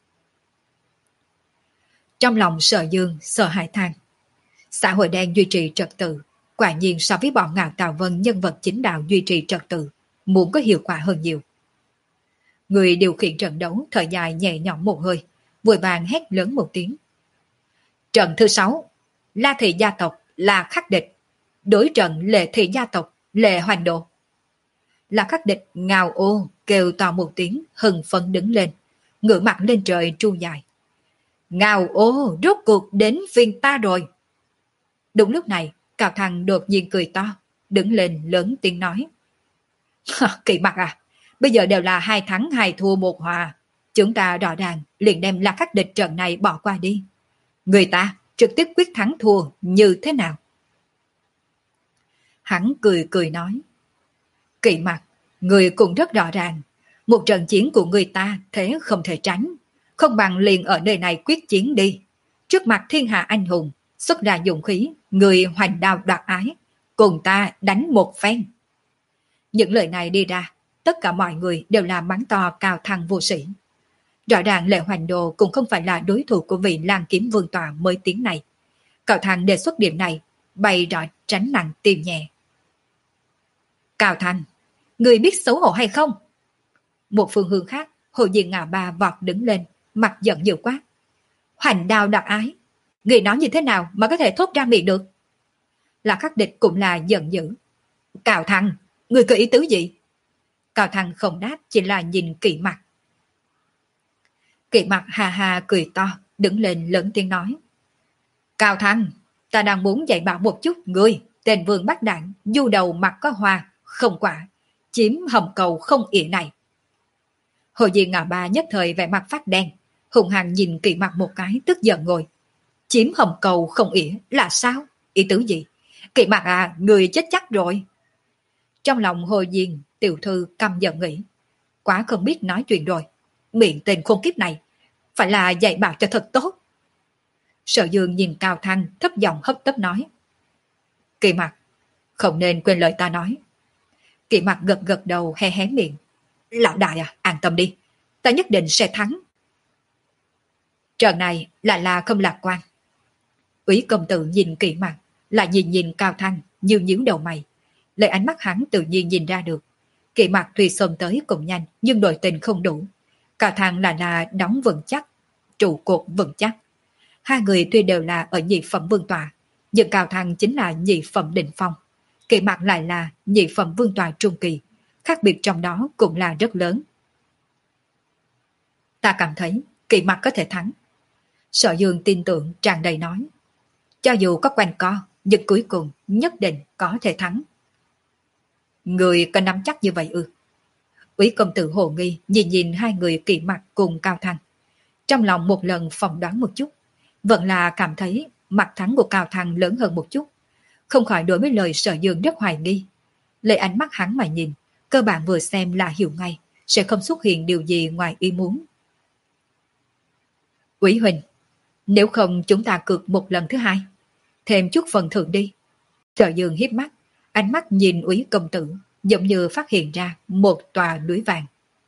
S1: Trong lòng Sở Dương sợ hãi than. Xã hội đen duy trì trật tự, quả nhiên so với bọn Ngạo Tào Vân nhân vật chính đạo duy trì trật tự, muốn có hiệu quả hơn nhiều. Người điều khiển trận đấu thở dài nhẹ nhõm một hơi, vội vàng hét lớn một tiếng. Trận thứ sáu, La Thị gia tộc là khắc địch, đối trận Lệ Thị gia tộc Lệ Hoành Độ. La Khắc Địch ngào ô kêu to một tiếng, hừng phấn đứng lên, ngửa mặt lên trời tru dài. Ngào ô, rốt cuộc đến phiên ta rồi. Đúng lúc này, Cao Thăng đột nhiên cười to, đứng lên lớn tiếng nói. Kỳ Mặc à, bây giờ đều là hai thắng hai thua một hòa. Chúng ta rõ ràng liền đem La Khắc Địch trận này bỏ qua đi. Người ta trực tiếp quyết thắng thua như thế nào? Hắn cười cười nói. Kỳ Mặc, người cũng rất rõ ràng. Một trận chiến của người ta thế không thể tránh. Không bằng liền ở nơi này quyết chiến đi. Trước mặt thiên hạ anh hùng, xuất ra dụng khí, người hoành đao đoạt ái. Cùng ta đánh một phen. Những lời này đi ra, tất cả mọi người đều là mắng to Cao Thăng vô sĩ. Rõ ràng Lệ Hoành Đồ cũng không phải là đối thủ của vị Lan Kiếm Vương tòa mới tiếng này. Cao Thăng đề xuất điểm này, bày rõ tránh nặng tìm nhẹ. Cao Thăng, người biết xấu hổ hay không? Một phương hướng khác, Hồ Diên Ngạo Ba vọt đứng lên, mặt giận dữ quát. Hoành đao đặc ái, người nói như thế nào mà có thể thốt ra miệng được? Là Khắc Địch cũng là giận dữ. Cao Thăng, người có ý tứ gì? Cao Thăng không đáp, chỉ là nhìn Kỵ Mặc. Kỵ Mặc hà hà cười to, đứng lên lớn tiếng nói. Cao Thăng, ta đang muốn dạy bảo một chút ngươi, tên Vương Bát Đản, du đầu mặt có hoa, không quả, chiếm hầm cầu không ỉa này. Hồ Diên Ngạo Ba nhất thời vẻ mặt phát đen, hùng hăng nhìn Kỵ Mặc một cái, tức giận ngồi. Chiếm hầm cầu không ỉa là sao? Ý tứ gì? Kỵ Mặc à, người chết chắc rồi. Trong lòng Hồ Diên, tiểu thư căm giận nghĩ. Quá không biết nói chuyện rồi. Miệng tên khôn kiếp này, phải là dạy bảo cho thật tốt. Sở Dương nhìn Cao Thăng thấp giọng hấp tấp nói. Kỵ Mặc, không nên quên lời ta nói. Kỵ Mặc gật gật đầu hé hé miệng. Lão đại à, an tâm đi, ta nhất định sẽ thắng. Trận này lại là không lạc quan. Úy công tử nhìn Kỵ Mặc, lại nhìn nhìn Cao Thăng như nhíu đầu mày. Lấy ánh mắt hắn tự nhiên nhìn ra được. Kỵ Mặc tuy xông tới cũng nhanh, nhưng đội tình không đủ. Cao Thăng là là đóng vững chắc, trụ cột vững chắc. Hai người tuy đều là ở nhị phẩm vương tòa, nhưng Cao Thăng chính là nhị phẩm đỉnh phong. Kỵ Mặc lại là nhị phẩm vương tòa trung kỳ, khác biệt trong đó cũng là rất lớn. Ta cảm thấy Kỵ Mặc có thể thắng. Sở Dương tin tưởng tràn đầy nói. Cho dù có quanh co, nhưng cuối cùng nhất định có thể thắng. Người có nắm chắc như vậy ư? Úy công tử hồ nghi nhìn nhìn hai người Kỵ Mặc cùng Cao Thăng. Trong lòng một lần phỏng đoán một chút, vẫn là cảm thấy mặt thắng của Cao Thăng lớn hơn một chút. Không khỏi đối với lời Sở Dương rất hoài nghi. Lấy ánh mắt hắn mà nhìn, cơ bản vừa xem là hiểu ngay, sẽ không xuất hiện điều gì ngoài ý muốn. Úy huynh, nếu không chúng ta cược một lần thứ hai, thêm chút phần thưởng đi. Sở Dương hiếp mắt, ánh mắt nhìn Úy công tử, giống như phát hiện ra một tòa núi vàng.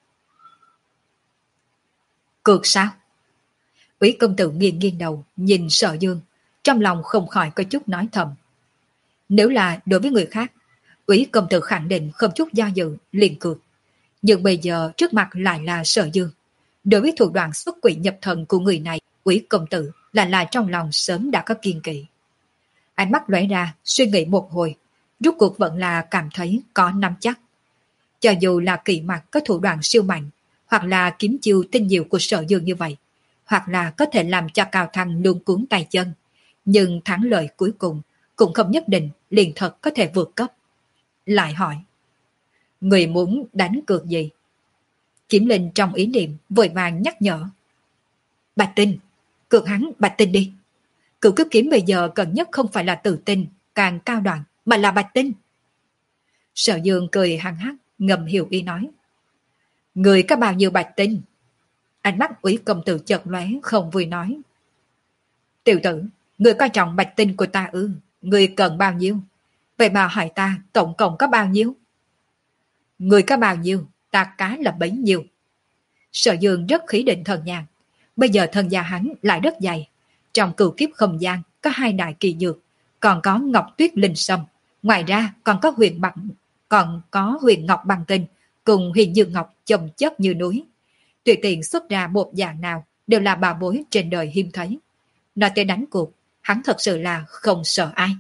S1: Cược sao? Úy công tử nghiêng nghiêng đầu, nhìn Sở Dương, trong lòng không khỏi có chút nói thầm. Nếu là đối với người khác, Quý công tử khẳng định không chút do dự, liền cược. Nhưng bây giờ trước mặt lại là Sở Dương. Đối với thủ đoạn xuất quỷ nhập thần của người này, Quý công tử là là trong lòng sớm đã có kiên kỵ. Ánh mắt lóe ra, suy nghĩ một hồi, rốt cuộc vẫn là cảm thấy có nắm chắc. Cho dù là Kỵ Mặc có thủ đoạn siêu mạnh, hoặc là kiếm chiêu tinh diệu của Sở Dương như vậy, hoặc là có thể làm cho Cao Thăng luống cuốn tay chân, nhưng thắng lợi cuối cùng cũng không nhất định liền thật có thể vượt cấp. Lại hỏi, người muốn đánh cược gì? Kiếm Linh trong ý niệm vội vàng nhắc nhở. Bạch Tinh, cược hắn Bạch Tinh đi. Cửu Kiếp Kiếm bây giờ cần nhất không phải là Tự Tinh, càng cao đoạn, mà là Bạch Tinh. Sở Dương cười hăng hắc, ngầm hiểu ý nói. Người có bao nhiêu Bạch Tinh? Ánh mắt Úy công tử chợt lóe không vui nói. Tiểu tử, người coi trọng Bạch Tinh của ta ư? Người cần bao nhiêu? Vậy mà hỏi ta tổng cộng có bao nhiêu? Người có bao nhiêu, ta cá là bấy nhiêu. Sở Dương rất khí định thần nhàn. Bây giờ thân gia hắn lại rất dày. Trong Cửu Kiếp không gian có hai đại kỳ dược, còn có Ngọc Tuyết Linh Sâm, ngoài ra còn có huyền bằng, còn có huyền ngọc bằng tinh cùng huyền dương ngọc chồng chất như núi. Tùy tiện xuất ra một dạng nào đều là bà bối trên đời hiếm thấy. Nói tới đánh cuộc, hắn thật sự là không sợ ai.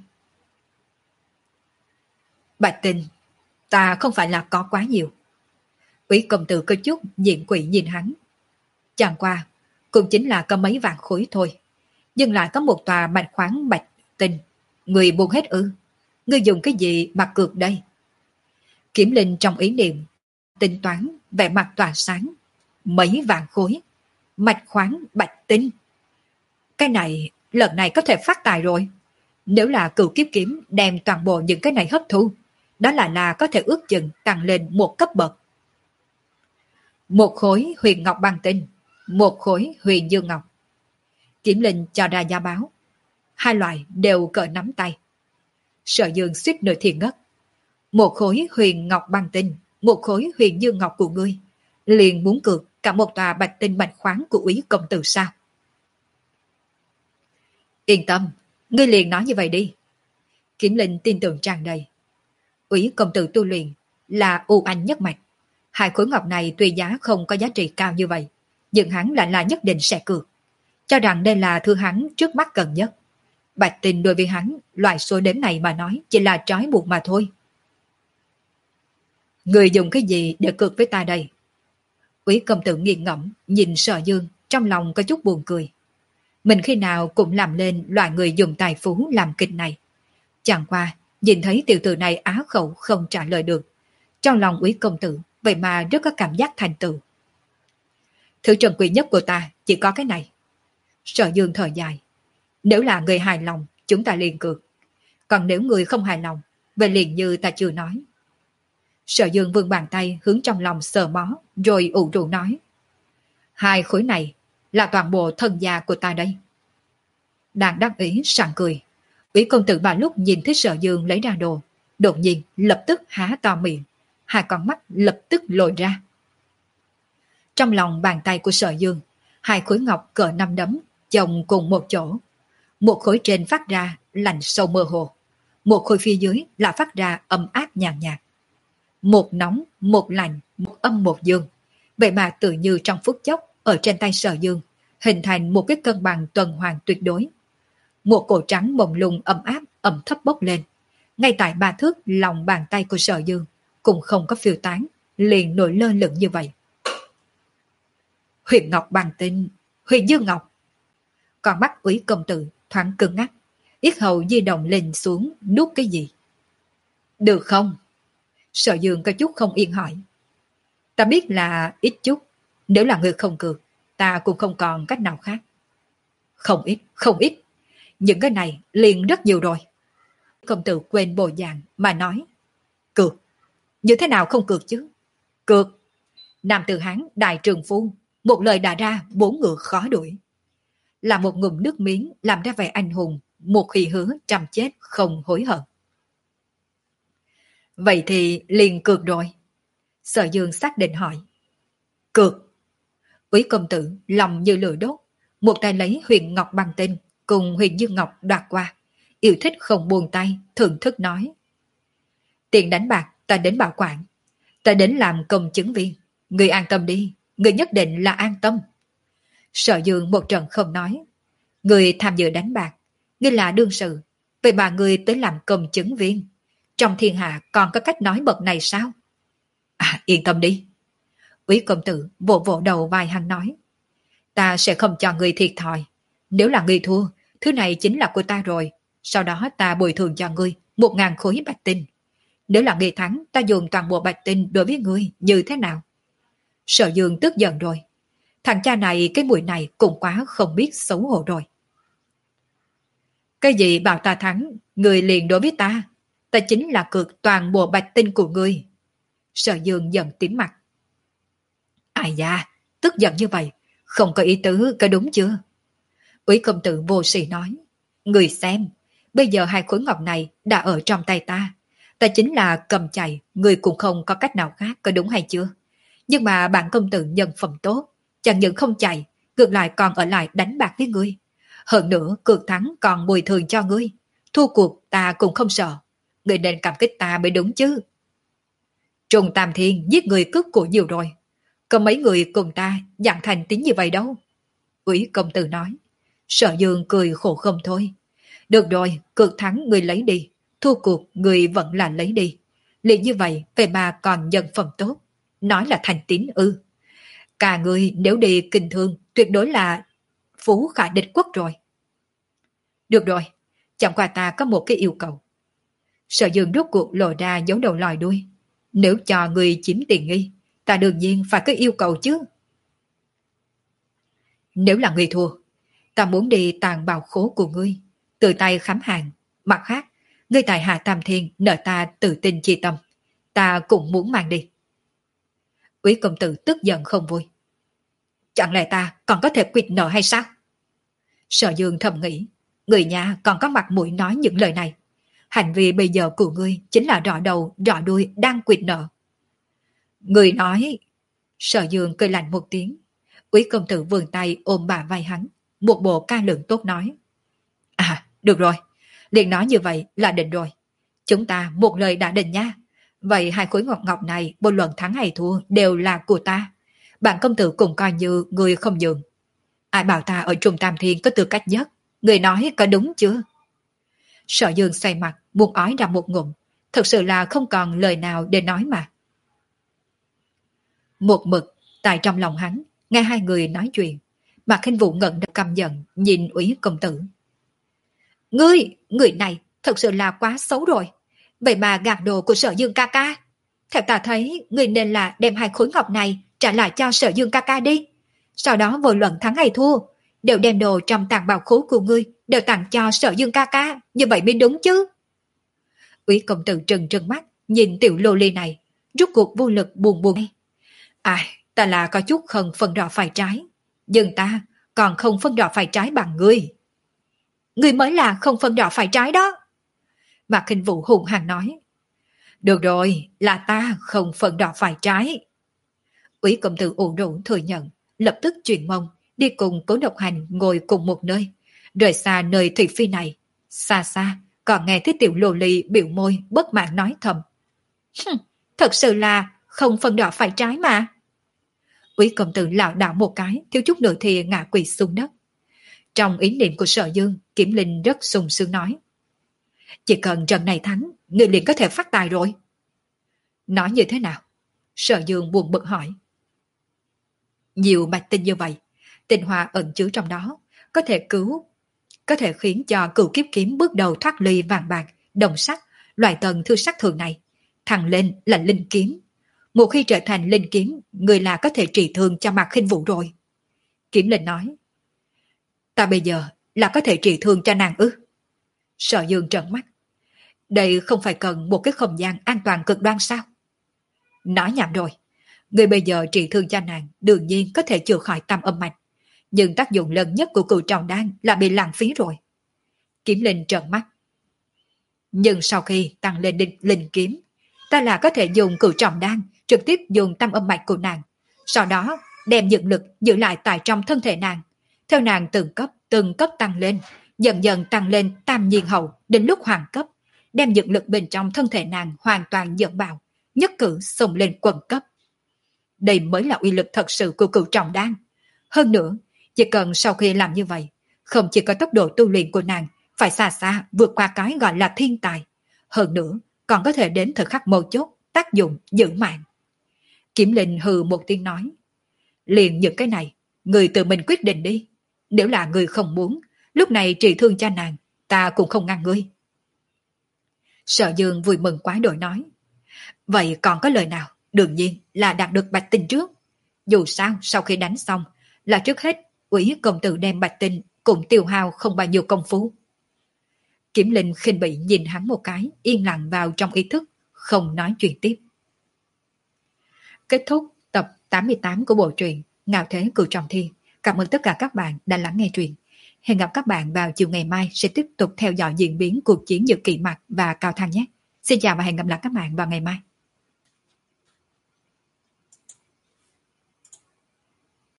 S1: Bạch Tinh, ta không phải là có quá nhiều. Úy công tử có chút diện quỷ nhìn hắn. Chẳng qua, cũng chính là có mấy vạn khối thôi. Nhưng lại có một tòa mạch khoáng Bạch Tinh. Người buồn hết ư? Người dùng cái gì mà cược đây? Kiếm Linh trong ý niệm tính toán, vẻ mặt tỏa sáng. Mấy vạn khối mạch khoáng Bạch Tinh. Cái này, lần này có thể phát tài rồi. Nếu là Cửu Kiếp Kiếm đem toàn bộ những cái này hấp thu, đó là là có thể ước chừng tăng lên một cấp bậc. Một khối huyền ngọc băng tinh, một khối huyền dương ngọc. Kiếm Linh cho ra giá báo. Hai loại đều cỡ nắm tay. Sở Dương suýt nửa thiền ngất. Một khối huyền ngọc băng tinh, một khối huyền dương ngọc của ngươi, liền muốn cược cả một tòa Bạch Tinh mạch khoáng của Úy công tử sao? Yên tâm, ngươi liền nói như vậy đi. Kiếm Linh tin tưởng tràn đầy. Úy công tử tu luyện là u anh nhất mạch. Hai khối ngọc này tuy giá không có giá trị cao như vậy, nhưng hắn lại là nhất định sẽ cược. Cho rằng đây là thứ hắn trước mắt cần nhất. Bạch Tinh đối với hắn, loại số đếm này mà nói chỉ là trói buộc mà thôi. Người dùng cái gì để cược với ta đây? Úy công tử nghiêng ngẫm nhìn Sở Dương, trong lòng có chút buồn cười. Mình khi nào cũng làm lên loại người dùng tài phú làm kịch này. Chẳng qua, nhìn thấy tiểu tử này á khẩu không trả lời được. Trong lòng Úy công tử, vậy mà rất có cảm giác thành tựu. Thứ trần quý nhất của ta chỉ có cái này. Sở Dương thở dài. Nếu là người hài lòng, chúng ta liền cược. Còn nếu người không hài lòng, vậy liền như ta chưa nói. Sở Dương vươn bàn tay hướng trong lòng sờ mó, rồi ủ rũ nói. Hai khối này là toàn bộ thân gia của ta đây. Đang đắc ý sảng cười. Úy công tử bà lúc nhìn thấy Sở Dương lấy ra đồ, đột nhiên lập tức há to miệng, hai con mắt lập tức lồi ra. Trong lòng bàn tay của Sở Dương, hai khối ngọc cỡ năm đấm chồng cùng một chỗ. Một khối trên phát ra lạnh sâu mơ hồ, một khối phía dưới là phát ra ấm áp nhàn nhạt, nhạt. Một nóng, một lạnh, một âm một dương. Vậy mà tự như trong phút chốc ở trên tay Sở Dương hình thành một cái cân bằng tuần hoàn tuyệt đối. Một cổ trắng mông lung ấm áp ẩm thấp bốc lên, ngay tại ba thước lòng bàn tay của Sở Dương cũng không có phiêu tán, liền nổi lơ lửng như vậy. Huyền ngọc bằng tinh, huyền dương ngọc. Còn mắt Úy công tử thoáng cứng ngắc, yết hầu di động lên xuống, nuốt cái gì? Được không? Sở Dương có chút không yên hỏi. Ta biết là ít chút, nếu là người không cược, ta cũng không còn cách nào khác. Không ít, không ít. Những cái này liền rất nhiều rồi. Công tử quên bộ dạng mà nói. Cược? Như thế nào không cược chứ? Cược. Nam tử Hán đại trường phu, một lời đã ra bốn ngựa khó đuổi. Là một ngụm nước miếng làm ra vẻ anh hùng, một khi hứa trăm chết không hối hận. Vậy thì liền cược rồi. Sở Dương xác định hỏi. Cược. Úy công tử lòng như lửa đốt, một tay lấy huyền ngọc băng tinh cùng huyền dương ngọc đoạt qua, yêu thích không buông tay, thưởng thức nói. Tiền đánh bạc ta đến bảo quản, ta đến làm công chứng viên. Người an tâm đi, người nhất định là an tâm. Sở Dương một trận không nói. Người tham dự đánh bạc, ngươi là đương sự, vậy mà người tới làm công chứng viên. Trong thiên hạ còn có cách nói bậc này sao? À, yên tâm đi. Úy công tử vỗ vỗ đầu vai hắn nói. Ta sẽ không cho người thiệt thòi. Nếu là người thua, thứ này chính là của ta rồi. Sau đó ta bồi thường cho ngươi một ngàn khối bạch tinh. Nếu là người thắng, ta dùng toàn bộ bạch tinh đối với ngươi như thế nào? Sở Dương tức giận rồi. Thằng cha này cái mùi này cũng quá không biết xấu hổ rồi. Cái gì bảo ta thắng, người liền đối với ta. Ta chính là cược toàn bộ bạch tinh của ngươi. Sở Dương giận tím mặt. Ai da, tức giận như vậy, không có ý tứ, có đúng chưa? Úy công tử vô sỉ nói. Người xem, bây giờ hai khối ngọc này đã ở trong tay ta. Ta chính là cầm chạy, người cũng không có cách nào khác, có đúng hay chưa? Nhưng mà bạn công tử nhân phẩm tốt, chẳng những không chạy, ngược lại còn ở lại đánh bạc với ngươi. Hơn nữa, cược thắng còn bồi thường cho ngươi. Thua cuộc ta cũng không sợ. Ngươi nên cảm kích ta mới đúng chứ. Trùng Tam Thiên giết người cướp của nhiều rồi. Có mấy người cùng ta dạng thành tín như vậy đâu. Úy công tử nói. Sở Dương cười khổ không thôi. Được rồi, cược thắng người lấy đi. Thua cuộc người vẫn là lấy đi. Liền như vậy, về mà còn nhân phẩm tốt. Nói là thành tín ư. Cả người nếu đi kinh thương, tuyệt đối là phú khả địch quốc rồi. Được rồi, chẳng qua ta có một cái yêu cầu. Sở Dương rốt cuộc lộ ra dấu đầu lòi đuôi. Nếu cho người chiếm tiền nghi, ta đương nhiên phải có yêu cầu chứ. Nếu là người thua, ta muốn đi tàn bào khố của ngươi, tự tay khám hàng. Mặt khác, ngươi tại Hạ Tam Thiên nợ ta tự tin chi tâm, ta cũng muốn mang đi. Úy công tử tức giận không vui. Chẳng lẽ ta còn có thể quyệt nợ hay sao? Sở Dương thầm nghĩ, người nhà còn có mặt mũi nói những lời này. Hành vi bây giờ của ngươi chính là rõ đầu, rõ đuôi đang quyệt nợ. Người nói... Sở Dương cười lạnh một tiếng. Úy công tử vươn tay ôm bà vai hắn, một bộ ca lượng tốt nói. À, được rồi, liền nói như vậy là định rồi. Chúng ta một lời đã định nha. Vậy hai khối ngọc ngọc này vô luận thắng hay thua đều là của ta. Bạn công tử cũng coi như người không nhường. Ai bảo ta ở Trung Tam Thiên có tư cách nhất? Người nói có đúng chưa? Sở Dương xoay mặt, muốn ói ra một ngụm. Thật sự là không còn lời nào để nói mà. Một mực, tại trong lòng hắn, nghe hai người nói chuyện. Mạc Khinh Vũ ngẩn đầu căm giận, nhìn Úy công tử. Ngươi, người này thật sự là quá xấu rồi. Vậy mà gạt đồ của Sở Dương ca ca. Theo ta thấy, người nên là đem hai khối ngọc này trả lại cho Sở Dương ca ca đi. Sau đó vô luận thắng hay thua, đều đem đồ trong tàng bảo khố của ngươi đều tặng cho Sở Dương ca ca, như vậy mới đúng chứ. Úy công tử trừng trừng mắt, nhìn tiểu lô ly này, rút cuộc vô lực buồn buồn. Ai, ta là có chút không phân rõ phải trái, nhưng ta còn không phân rõ phải trái bằng ngươi. Ngươi mới là không phân rõ phải trái đó. Mạc Khinh Vũ hùng hăng nói. Được rồi, là ta không phân rõ phải trái. Úy công tử ủ rũ thừa nhận, lập tức chuyển mông, đi cùng Cố Độc Hành ngồi cùng một nơi, rời xa nơi thị phi này. Xa xa, còn nghe thấy tiểu lô ly biểu môi bất mãn nói thầm. Thật sự là không phân rõ phải trái mà. Úy công tử lảo đảo một cái, thiếu chút nữa thì ngã quỵ xuống đất. Trong ý niệm của Sở Dương, Kiểm Linh rất sung sướng nói. Chỉ cần trận này thắng, người liền có thể phát tài rồi. Nói như thế nào? Sở Dương buồn bực hỏi. Nhiều bạch tinh như vậy, tinh hoa ẩn chứa trong đó, có thể cứu, có thể khiến cho cửu kiếp kiếm bước đầu thoát ly vàng bạc, đồng sắc, loại tầng thư sắc thường này, thăng lên là linh kiếm. Một khi trở thành linh kiếm, người là có thể trị thương cho Mạc Khinh Vũ rồi. Kiểm Linh nói. Ta bây giờ là có thể trị thương cho nàng ư? Sở Dương trợn mắt. Đây không phải cần một cái không gian an toàn cực đoan sao? Nói nhảm rồi. Người bây giờ trị thương cho nàng đương nhiên có thể chữa khỏi tam âm mạch. Nhưng tác dụng lớn nhất của cửu trọng đan là bị lãng phí rồi. Kiếm Linh trợn mắt. Nhưng sau khi tăng lên linh, linh kiếm, ta là có thể dùng cửu trọng đan trực tiếp dùng tam âm mạch của nàng. Sau đó đem dưỡng lực giữ lại tại trong thân thể nàng. Theo nàng từng cấp, từng cấp tăng lên, dần dần tăng lên tam nhiên hậu đến lúc hoàng cấp. đem dược lực bên trong thân thể nàng hoàn toàn dẫn bạo, nhất cử xông lên quần cấp. Đây mới là uy lực thật sự của cửu trọng đan. Hơn nữa, chỉ cần sau khi làm như vậy, không chỉ có tốc độ tu luyện của nàng phải xa xa vượt qua cái gọi là thiên tài, hơn nữa còn có thể đến thời khắc mấu chốt tác dụng giữ mạng. Kiếm Linh hừ một tiếng nói, liền những cái này, người tự mình quyết định đi. Nếu là người không muốn, lúc này trị thương cho nàng, ta cũng không ngăn ngươi. Sở Dương vui mừng quá đổi nói, vậy còn có lời nào? Đương nhiên là đạt được Bạch Tinh trước. Dù sao sau khi đánh xong, là trước hết Úy công tử đem Bạch Tinh cũng tiêu hao không bao nhiêu công phu. Kiếm Linh khinh bỉ nhìn hắn một cái, yên lặng vào trong ý thức, không nói chuyện tiếp. Kết thúc tập tám mươi tám của bộ truyện Ngạo Thế Cửu Trọng Thiên. Cảm ơn tất cả các bạn đã lắng nghe truyện. Hẹn gặp các bạn vào chiều ngày mai sẽ tiếp tục theo dõi diễn biến cuộc chiến giữa Kỵ Mặc và Cao Thăng nhé. Xin chào và hẹn gặp lại các bạn vào ngày mai.